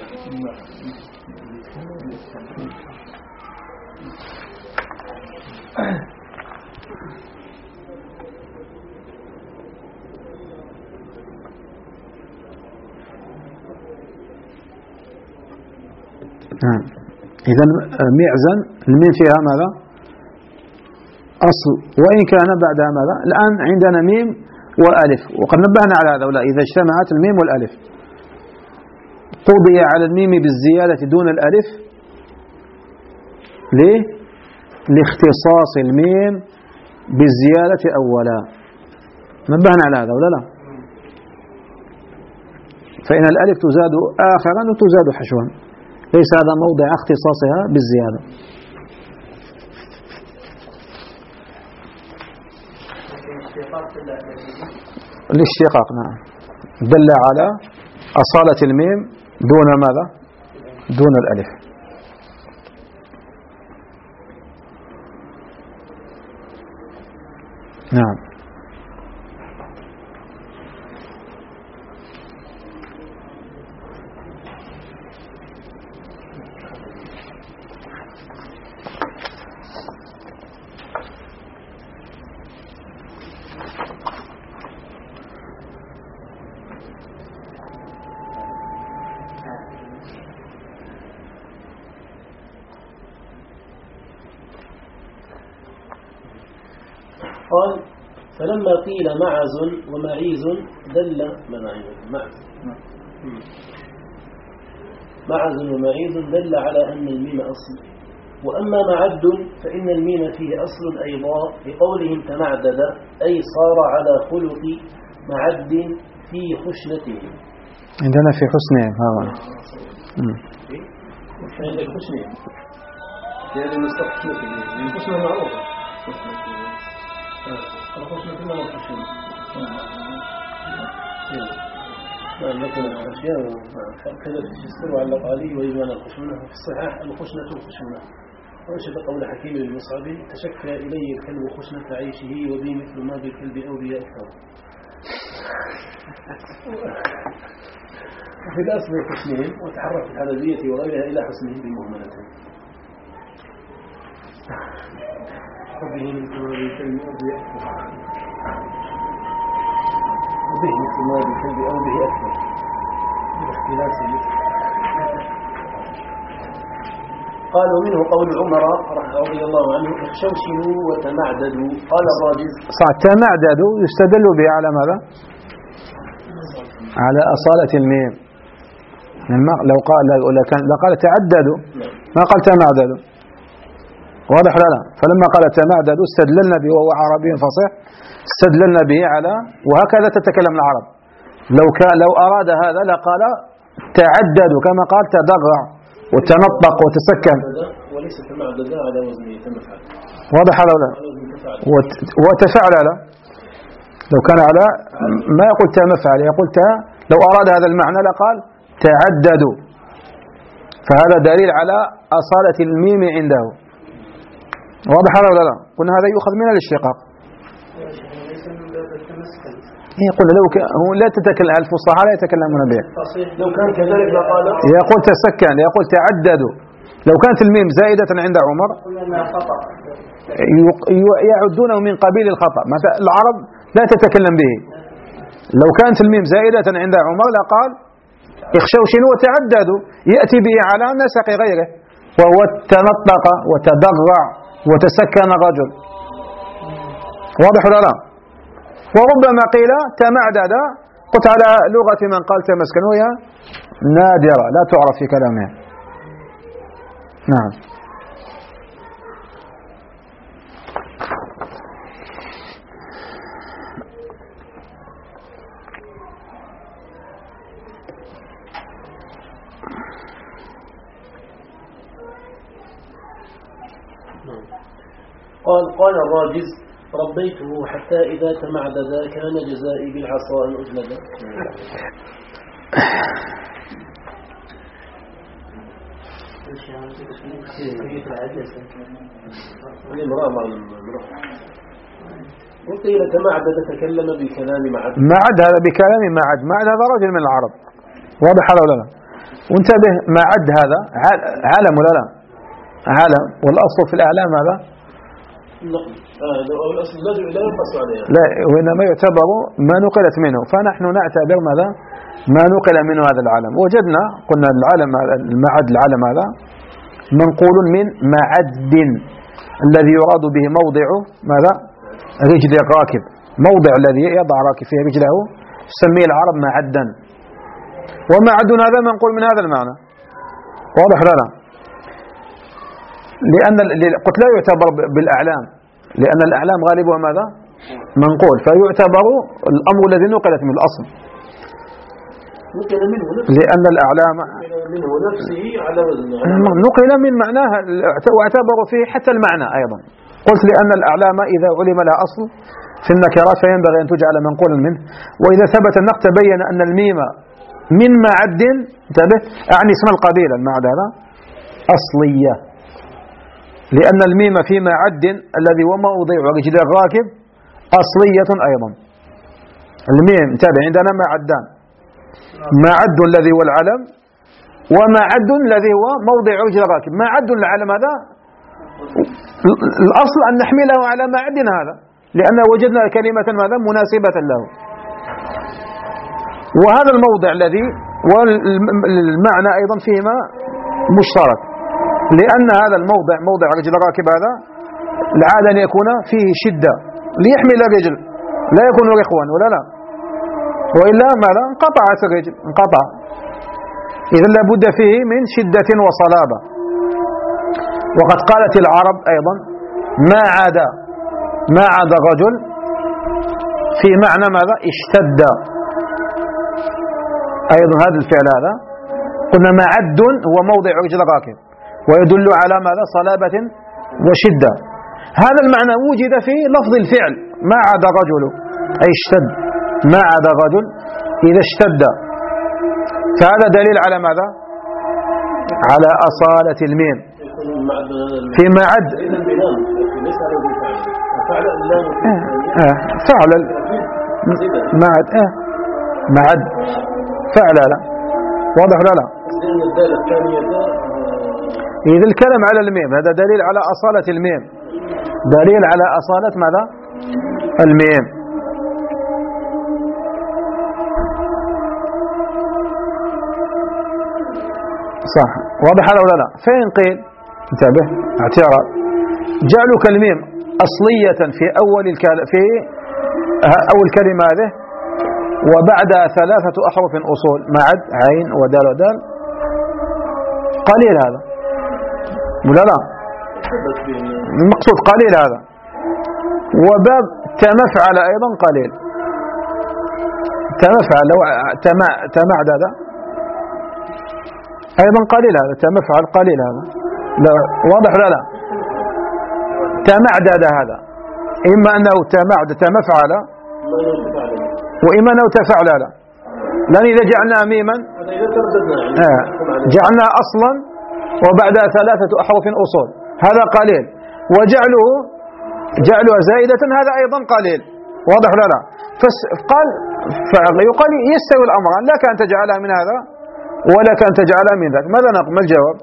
إذن معزا الميم فيها ماذا؟ أصل، وإن كان بعدها ماذا؟ الآن عندنا ميم وألف، وقد نبهنا على هذا. ولا إذا اجتمعت الميم والألف قضي على الميم بالزيادة دون الألف. ليه؟ لاختصاص الميم بالزيادة أولا. نبهنا على هذا ولا لا؟ فإن الألف تزاد آخرا وتزاد حشوا، ليس هذا موضع اختصاصها بالزيادة. الاشتقاق نعم دل على أصالة الميم دون ماذا؟ دون الألف. نعم. قال فلما قيل معز ومعيز دل معز معز ومعيز دل على أن الميم أصل. وأما معد فإن الميم فيه أصل أيضا لقولهم تمعدد أي صار على خلق معد في خشنته. عندنا في حسنه هذا عندك خشنه في هذه المستقبل الخشنة معروفة. الخشنة كلها الخشنة نعم لكن الأشياء كذا تشتر على القالي ويجمعنا الخشنة في الصحاح الخشنة الخشنة. وأنشد قول حكيم المصعبي تشكى إلي الكلب خشنة عيشه وبي مثل ما بالكلب أو بي أكثر. وفي الأصل الخشنين وتحرك الحلبية وغيرها إلى حسنهم بمهملتهم. وبه مثل ما بالكلب أو بي أكثر وبه مثل ما بالكلب أو به أكثر باختلاف. قال ومنه قول عمر رضي الله عنه اخشوشنوا وتمعددوا. قال الراجز صح تمعددوا يستدل به على ماذا؟ على أصالة الميم. لو قال لو قال تعددوا ما قال تمعددوا. واضح ولا لا؟ فلما قال تمعددوا استدللنا به وهو عربي فصيح، استدللنا به على وهكذا تتكلم العرب. لو كان لو أراد هذا لقال تعددوا كما قال تدغع وتنطق وتسكن. وليس تمعدد على وزن تمفعل. واضح ولا لا؟ وتفعل لا. لو كان على ما يقول تمفعل، يقول تا. لو أراد هذا المعنى لقال تعددوا. فهذا دليل على أصالة الميم عنده. واضح ولا لا؟ قلنا هذا يؤخذ من الاشتقاق. يقول لو ك... هو لا تتكلم الفصحاء لا يتكلمون به. لو كان كذلك لقال يقول تسكن، يقول تعددوا. لو كانت الميم زائدة عند عمر يعدونه من قبيل الخطأ. مثلا العرب لا تتكلم به. لو كانت الميم زائدة عند عمر لقال اخشوشنوا وتعددوا، يأتي به على نسق غيره وهو تنطق وتضرع وتسكن رجل. واضح ولا لا؟ وربما قيل تمعدد، قلت على لغة من قال تمسكن وهي نادرة لا تعرف في كلامها. نعم. قال قال الراجز ربيته حتى إذا تمعدد كان جزائي بالعصا أن أجلد. وقيل تمعدد تكلم بكلام معد. معد هذا بكلام معد. معد هذا رجل من العرب. واضح ولا لا؟ وانتبه معد هذا عالم ولا لا؟ عالم. والأصل في الأعلام هذا لا يقص عليها. لا، وإنما يعتبر ما نقلت منه. فنحن نعتبر ماذا؟ ما نقل منه هذا العالم. وجدنا قلنا العالم المعد العالم هذا منقول من معد الذي يراد به موضع ماذا؟ رجل الراكب. موضع الذي يضع راكب فيه رجله تسميه العرب معدا. ومعد هذا منقول من هذا المعنى. واضح لنا؟ لأن قلت لا يعتبر بالأعلام، لأن الأعلام غالبها ماذا؟ منقول. فيعتبر الأمر الذي نقلت من الأصل. لأن الأعلام منه نفسه على وزن نقل من معناها واعتبر فيه حتى المعنى أيضا. قلت لأن الأعلام إذا علم لها أصل في النكرات فينبغي أن تجعل منقولا منه. وإذا ثبت النقل تبين أن الميم من معد، انتبه، أعني اسم القبيلة المعد هذا أصلية، لأن الميم في معد الذي هو موضع رجل الراكب أصلية أيضا. الميم انتبه عندنا معدان، معد الذي هو العلم ومعد الذي هو موضع رجل الراكب. معد العلم هذا الأصل أن نحمله على معد هذا، لأن وجدنا كلمة ماذا مناسبة له. وهذا الموضع الذي والمعنى أيضا فيهما مشترك، لأن هذا الموضع موضع رجل الراكب هذا العادة أن يكون فيه شدة ليحمل الرجل، لا يكون رخوا ولا لا، وإلا ماذا؟ انقطعت الرجل، انقطع. إذن لابد فيه من شدة وصلابة. وقد قالت العرب أيضا ما عاد ما عاد الرجل في معنى ماذا؟ اشتد. أيضا هذا الفعل هذا قلنا معد هو موضع رجل الراكب ويدل على ماذا؟ صلابة وشدة. هذا المعنى وجد في لفظ الفعل ما عاد الرجل أي اشتد. ما عاد الرجل إذا اشتد. فهذا دليل على ماذا؟ على أصالة الميم في معد. فعل معد معد فعل لا. واضح لا لا؟ إذا الكلام على الميم هذا دليل على أصالة الميم، دليل على أصالة ماذا؟ الميم. صح. واضح ولا لا؟ فين قيل انتبه اعتراض جعلك الميم أصلية في أول الكلام في أول كلمة هذه وبعدها ثلاثة أحرف أصول معد عين ودال ودال قليل هذا ولا لا؟ المقصود قليل هذا. وباب تمفعل أيضا قليل. تمفعل لو تمعدد أيضا قليل هذا. تمفعل قليل هذا. لا واضح لا لا؟ تمعدد هذا إما أنه تمعد تمفعل وإما أنه تفعل. لأن إذا جعلنا ميما آه جعلنا أصلا وبعدها ثلاثة أحرف أصول هذا قليل. وجعله جعلها زائدة هذا أيضا قليل. واضح لا لا؟ فقال يقال يستوي الأمران لا كان تجعلها من هذا ولا كان تجعلها من ذاك. ماذا نقول؟ ما الجواب؟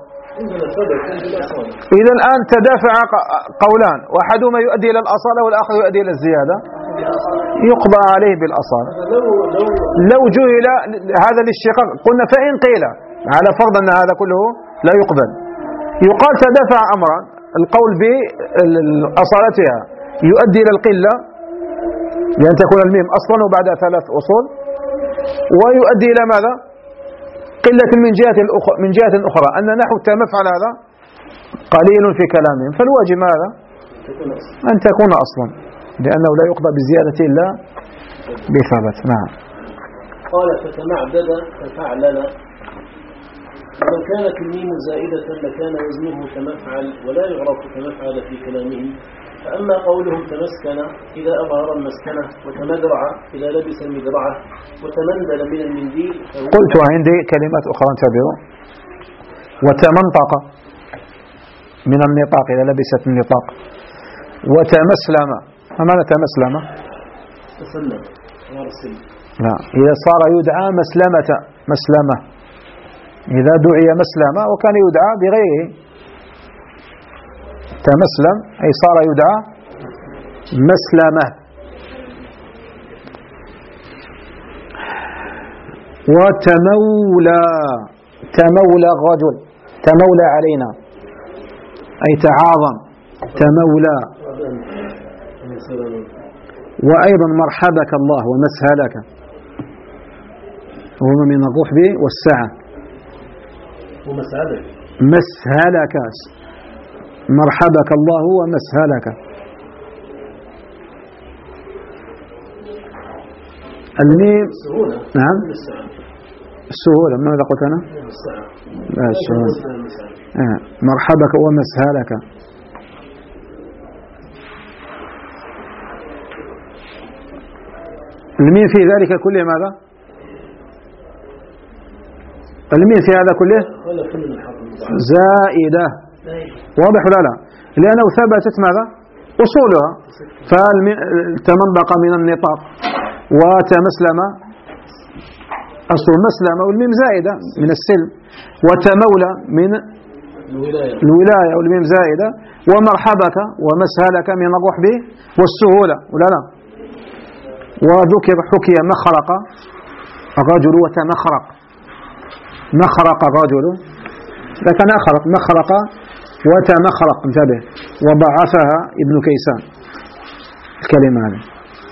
إذا الآن تدافع قولان وأحدهما يؤدي إلى الأصالة والآخر يؤدي إلى الزيادة يقضى عليه بالأصالة. لو جهل هذا الاشتقاق قلنا فإن قيل على فرض أن هذا كله لا يقبل يقال تدافع أمران. القول بأصالتها يؤدي إلى القلة لأن تكون الميم أصلا وبعدها ثلاث أصول ويؤدي إلى ماذا؟ قلة من جهة أخرى من جهة أخرى أن نحو التمفعل هذا قليل في كلامهم. فالواجب ماذا؟ أن تكون أصلا لأنه لا يقضى بالزيادة إلا بثبت. نعم. قال فتمعدد ففعلل ولو كانت الميم زائدة لكان وزنه تمفعل ولا يعرف تمفعل في كلامهم. فأما قولهم تمسكن إذا أظهر المسكنة وتمدرع إذا لبس المدرعة وتمندل من المنديل. قلت عندي كلمات أخرى انتبهوا. وتمنطق من النطاق إذا لبست النطاق. وتمسلم. ما معنى تمسلم؟ تسلم يرسل. لا إذا صار يدعى مسلمة مسلمة إذا دعي مسلمة وكان يدعى بغيره. تمسلم أي صار يدعى مسلمة. وتمولى تمولى الرجل تمولى علينا أي تعاظم تمولى. وأيضا مرحبك الله ومسهلك وهو من الروح به والسعة. ومسهلك مسهلك مرحبك الله ومسهلك. الميم نعم السهولة. ماذا قلت أنا؟ لا السهولة. آه. مرحبك ومسهلك. الميم في ذلك كله ماذا؟ الميم في هذا كله زائدة. واضح ولا لا؟ لأنه ثبتت ماذا؟ أصولها. فالتمنطق من النطاق وتمسلم أصل مسلمة والميم زائدة من السلم. وتمولى من الولاية والميم زائدة. ومرحبك ومسهلك من الروح به والسهولة ولا لا؟ وذكر حكي مخرق الرجل وتمخرق. مخرق الرجل لكن أخرق مخرق وتمخرق. انتبه. وضعفها ابن كيسان الكلمة هذه.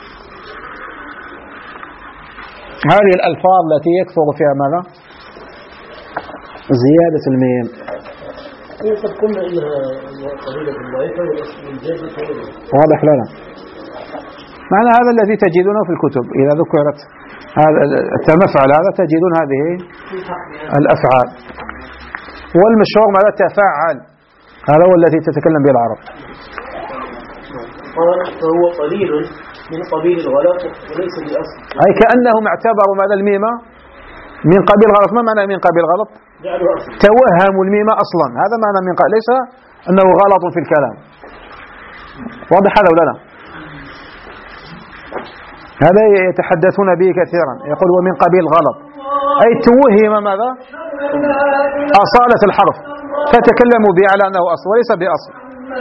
هذه الألفاظ التي يكثر فيها ماذا؟ زيادة الميم. قد قلنا إنها قليلة ضعيفة والجادة. واضح لا لا؟ معنى هذا الذي تجدونه في الكتب إذا ذكرت هذا التمفعل هذا تجدون هذه الأفعال. والمشهور ماذا؟ تفاعل. هذا هو الذي تتكلم به العرب. قال فهو قليل من قبيل الغلط وليس بأصل. أي كأنهم اعتبروا ماذا الميم من قبيل غلط. ما معنى من قبيل غلط؟ توهموا الميم أصلا. هذا معنى من قبيل. ليس أنه غلط في الكلام. واضح هذا ولا لا؟ هذا يتحدثون به كثيرا. يقول ومن قبيل غلط أي توهم ماذا؟ أصالة الحرف فتكلموا به على أنه أصل وليس بأصل.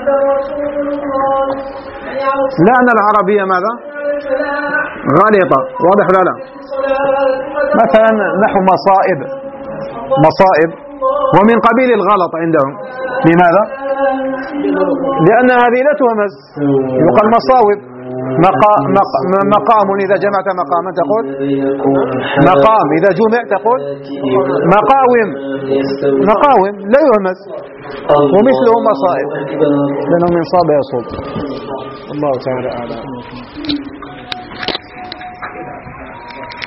لأن العربية ماذا؟ غالطة. واضح لا لا؟ مثلا نحو مصائب مصائب ومن قبيل الغلط عندهم. لماذا؟ لأن هذه لا تهمز يقال مصاوب مقا مق مقام إذا جمعت مقاما تقول مقام، إذا جمع تقول مقاوم. مقاوم لا يهمس، ومثله مصائب لأنه من صاب يصوب. الله تعالى أعلم.